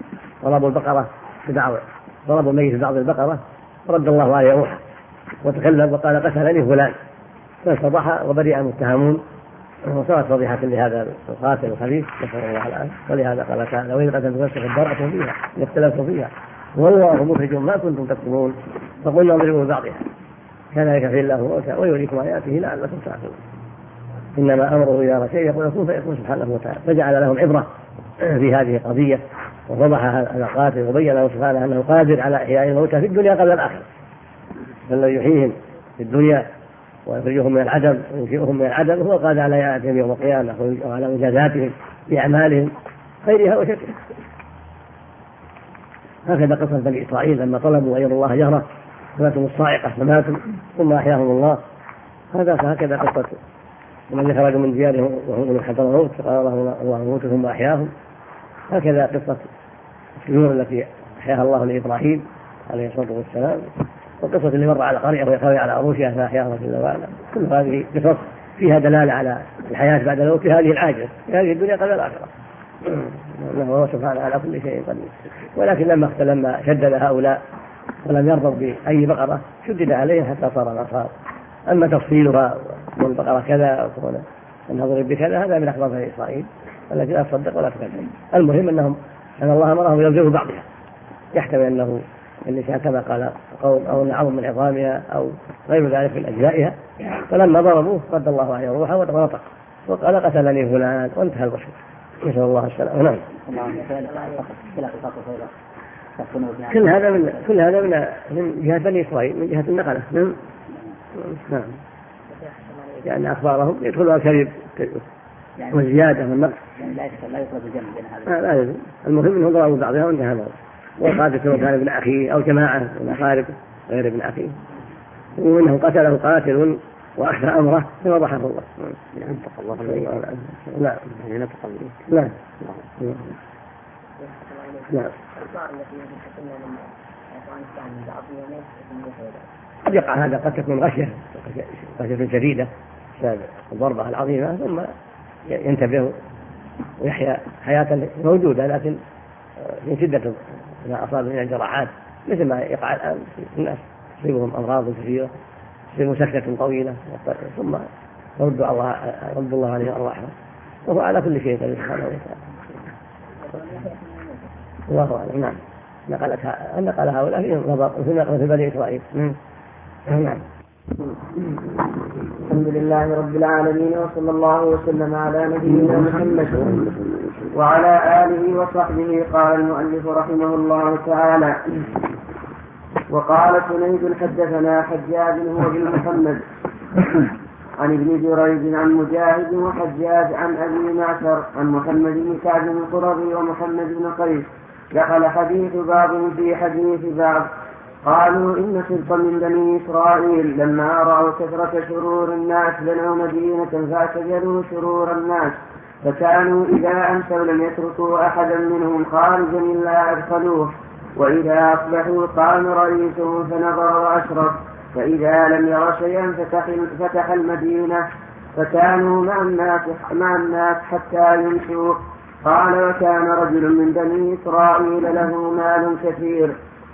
ضربوا الميت ببعض البقرة فرد الله عليه روحه وتكلم وقال قتلني فلان. فانفضح وبرئ المتهمون وصارت فضيحة لهذا القاتل الخبيث نسأل الله العافية. ولهذا قال تعالى وإذ قتلتم نفسا فادارأتم فيها اختلفتم فيها والله مخرج ما كنتم تكتمون فقلنا اضربوا ببعضها كذلك يفعل الله الموتى ويريكم آياته لعلكم تعقلون. إنما أمره إذا شيء يقول كن فيكون سبحانه وتعالى. فجعل لهم عبرة في هذه القضية وفضح هذا القاتل وبين له سبحانه أنه قادر على إحياء الموتى في الدنيا قبل الآخرة. فالذي يحييهم في الدنيا ويخرجهم من العدم وينشئهم من العدم هو قادر على إحيائهم يوم القيامة وعلى مجازاتهم بأعمالهم خيرها وشرها. هكذا قصة بني إسرائيل لما طلبوا أن الله جهرة فماتهم الصاعقة فماتوا ثم أحياهم الله. فهكذا قصة من خرجوا من ديارهم وهم من حضر الموت فقال الله موتوا ثم أحياهم. هكذا قصة السيور التي أحياها الله لإبراهيم عليه الصلاة والسلام. والقصة اللي مر على قرية وهي على عروشها فأحياها جل وعلا. كل هذه قصص فيها دلالة على الحياة بعد الموت في هذه العاجلة في هذه الدنيا قبل الآخرة. الله سبحانه على كل شيء قدير. ولكن لما شدد هؤلاء ولم يرضوا بأي بقرة شدد عليها حتى صار ما صار. أما تفصيلها والبقرة كذا أن نضرب بكذا هذا من أخبار بني إسرائيل التي لا تصدق ولا تكذب. المهم أن الله أمرهم يضربوا بعضها يحتمل أنه النساء كما قال قوم أو نعم من عظامها أو غير ذلك من أجزائها. فلما ضربوه رد الله عليه روحه ونطق وقال قتلني فلان وانتهى البشر. نسأل الله السلامة. نعم. كل هذا من جهة بني إسرائيل، من جهة النقلة. نعم. يعني أخبارهم يدخلها الكذب والزيادة والنقص. لا يطلب الجمع. لا يجوز. المهم أنه ضربوا بعضها وانتهى هذا. وقاتل كان ابن أخيه أو جماعة من أقارب غير ابن أخيه، وإنه قتله قاتل وأخفى أمره فوضحه الله. ينطق الله. لا ينطق الله. لا لا. قد يقع هذا، قد تكون غشية شديدة بسبب الضربة العظيمة، ثم ينتبه ويحيا حياة موجودة، لكن من شدة ما أصاب من الجراحات مثل ما يقع الآن الناس تصيبهم أمراض كثيرة، تصيبهم سكتة طويلة، ثم يرد الله عليه أرواحهم، وهو على كل شيء قدير سبحانه وتعالى. الله أعلم. نعم. نقل هؤلاء في بني إسرائيل. نعم. الحمد لله رب العالمين، وصلى الله وسلم على نبينا محمد وعلى آله وصحبه. قال المؤلف رحمه الله تعالى: وقال سنيد حدثنا حجاج هو بن محمد عن ابن جريج عن مجاهد وحجاج عن أبي معشر عن محمد بن كعب القرظي ومحمد بن قيس دخل حديث بعضهم في حديث بعض. قالوا إن سبطا من بني إسرائيل لما رأوا كثرة شرور الناس بنوا مدينة فاعتزلوا شرور الناس، فكانوا إذا أمسوا لم يتركوا أحدا منهم خارجا إلا أدخلوه، وإذا أصبحوا قام رئيسهم فنظر وأشرف، فإذا لم ير شيئا فتح المدينة، فكانوا مع الناس حتى يمشوا. قال: وكان رجل من بني إسرائيل له مال كثير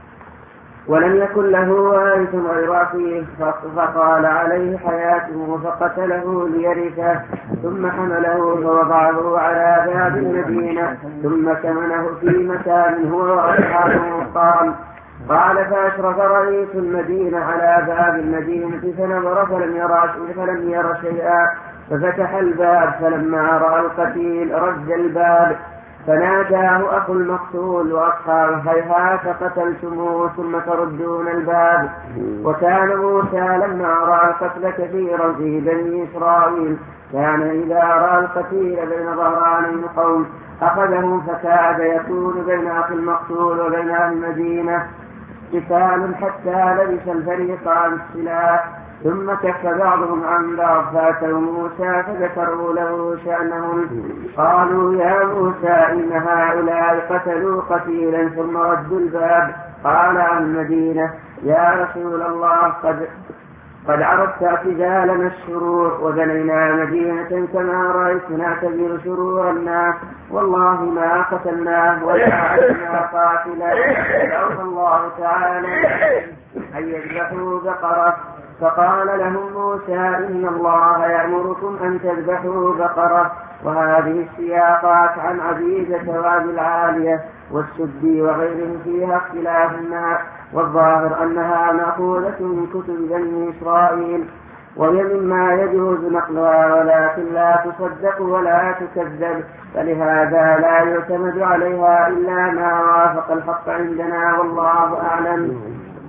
ولم يكن له وارث غير أخيه، فقال عليه حياته فقتله ليرثه، ثم حمله فوضعه على باب المدينة، ثم كمنه في مكان هو وأصحابه. قال: فأشرف رئيس المدينة على باب المدينة فنظر فلم ير شيئا، ففتح الباب، فلما رأى القتيل رج الباب، فناداه أخو المقتول وأصحابه: هيهات قتلتموه ثم تردون الباب. وكان موسى لما رأى القتل كثيرا في بني إسرائيل كان إذا رأى القتيل بين ظهراني القوم أخذهم، فكاد يكون بين أخي المقتول وبين أهل المدينة قتال حتى لبس الفريقان السلاح، ثم كف بعضهم عن بعض، فأتوا موسى فذكروا له شأنهم. قالوا: يا موسى إن هؤلاء قتلوا قتيلا ثم ردوا الباب. قال عن المدينة: يا رسول الله قد عرفت اعتزالنا الشرور، وبنينا مدينة كما رأيت نعتزل شرور الناس، والله ما قتلناه ولا عدنا قاتلا. فأوصى الله تعالى أن يذبحوا بقرة، فقال لهم موسى: إن الله يأمركم أن تذبحوا بقرة. وهذه السياقات عن عبيدة وأبي العالية والسدي وغيرهم فيها اختلاف الناس، والظاهر أنها مأخوذة من كتب بني إسرائيل، وهي مما يجوز نقلها ولكن لا تصدق ولا تكذب، فلهذا لا يعتمد عليها إلا ما وافق الحق عندنا، والله أعلم.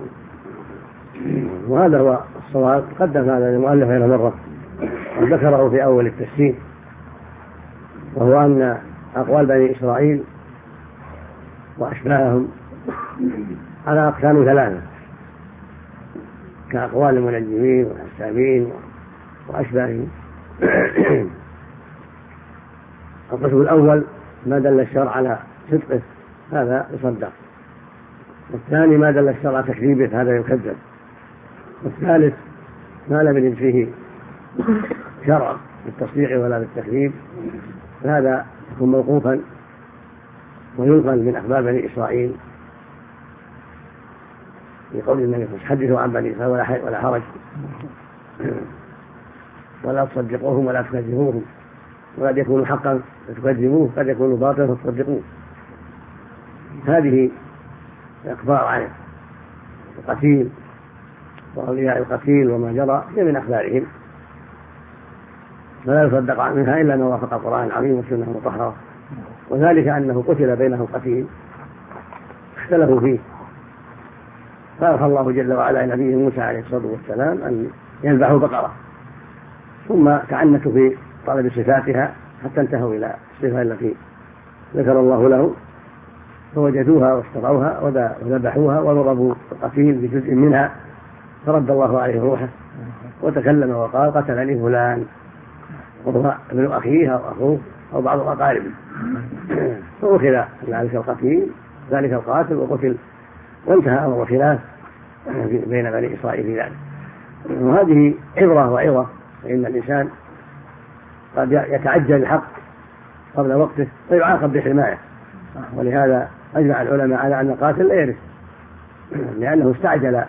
وهذا هو الصواب. قدم هذا المؤلف إلى مرة وذكره في أول التفسير، وهو أن أقوال بني إسرائيل وأشباههم على أقسام ثلاثة، كأقوال المنجمين والحسابين وأشباههم. القسم الأول ما دل الشرع على صدقه هذا يصدق، والثاني ما دل الشرع على تكذيبه هذا يكذب، والثالث ما لم يرد فيه شرع بالتصديق ولا بالتكذيب فهذا يكون موقوفا وينقل من أخبار بني إسرائيل يقول النبي حدثوا عن بني إسرائيل ولا حرج، ولا تصدقوهم ولا تكذبوهم، وقد يكون حقا فتكذبوه، قد يكون باطلا فتصدقوه. هذه الأخبار عن القتيل وأولياء القتيل وما جرى هي من أخبارهم، فلا يصدق منها إلا ما وافق القرآن العظيم والسنة المطهرة وذلك أنه قتل بينهم قتيل اختلفوا فيه، فأوحى الله جل وعلا إلى نبيه موسى عليه الصلاة والسلام أن يذبحوا بقرة، ثم تعنتوا في طلب صفاتها حتى انتهوا إلى الصفة التي ذكر الله له، فوجدوها واسترعوها وذبحوها وضربوا القتيل بجزء منها، فرد الله عليه روحه وتكلم وقال قتلني فلان، وهو ابن أخيه أو أخوه أو بعض أقاربه، فأخذ ذلك القتيل ذلك القاتل وقتل، وانتهى أمر الخلاف بين بني إسرائيل في ذلك. وهذه عبرة وعظة، فإن الإنسان قد يتعجل الحق قبل وقته فيعاقب بحماية، ولهذا أجمع العلماء على أن القاتل لا يرث، لأنه استعجل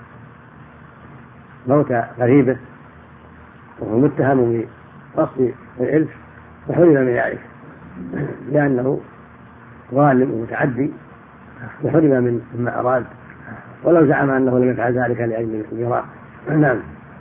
موت قريبه وهو متهم بقصد الإلف فحرم من ذلك، لأنه ظالم ومتعدي وحرم مما أراد، ولو زعم أنه لم يفعل ذلك لأجل الميراث. نعم.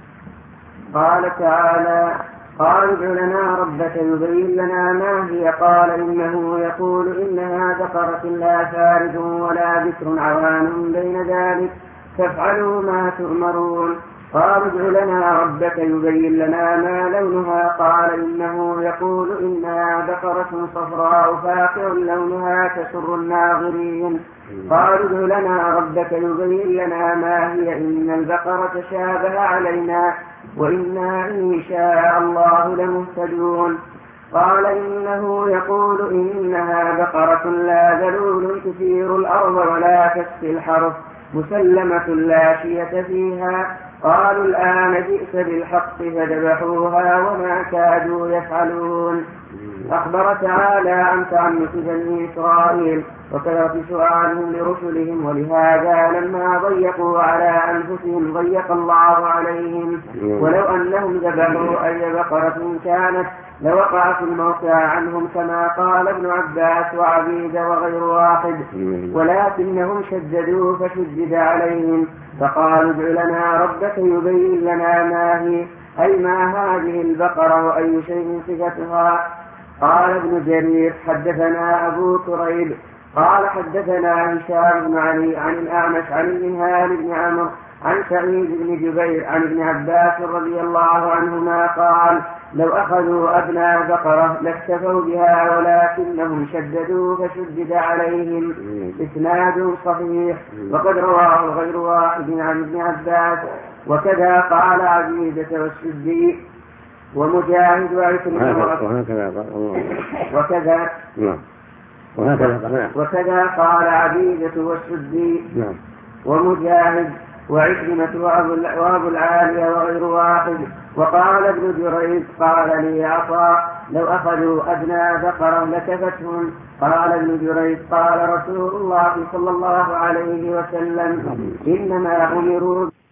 قال تعالى: قال ادع لنا ربك يبين لنا ما هي، قال إنه يقول إنها بقرة لا فارض ولا بكر عوان بين ذلك فافعلوا ما تؤمرون. قال ادع لنا ربك يبين لنا ما لونها، قال إنه يقول إنها بقرة صفراء فاقع لونها تسر الناظرين. قال ادع لنا ربك يبين لنا ما هي، إن البقرة شابه علينا وإنا إن شاء الله لمهتدون. قال إنه يقول إنها بقرة لا ذلول تثير الأرض ولا تسقي الحرث مسلمة لا شية فيها. قالوا الآن جئت بالحق فذبحوها وما كادوا يفعلون. أخبر تعالى عن تعنت بني إسرائيل وكثرة سؤالهم لرسلهم، ولهذا لما ضيقوا على أنفسهم ضيق الله عليهم، ولو أنهم ذبحوا أي بقرة كانت لوقعت الموتى عنهم كما قال ابن عباس وعبيد وغير واحد، ولكنهم شددوا فشدد عليهم فقالوا ادع لنا ربك يبين لنا ما هي، أي ما هذه البقرة وأي شيء صفتها. قال ابن جرير حدثنا أبو كريب قال حدثنا هشام بن علي عن الأعمش عن المنهال بن عمرو عن سعيد بن جبير عن ابن عباس رضي الله عنهما قال لو أخذوا أبناء بقرة لاكتفوا بها ولكنهم شددوا فشدد عليهم. إسناد صحيح، وقد رواه غير واحد عن ابن عباس. وكذا قال عبيدة والسدي ومجاهد وكذا قال عبيدة والسدي ومجاهد وعكرمة وأبو العالية وغير واحد. وقال ابن جريج قال لي عطاء لو أخذوا أدنى بقرة لكفتهم. قال ابن جريج قال رسول الله صلى الله عليه وسلم إنما أمروا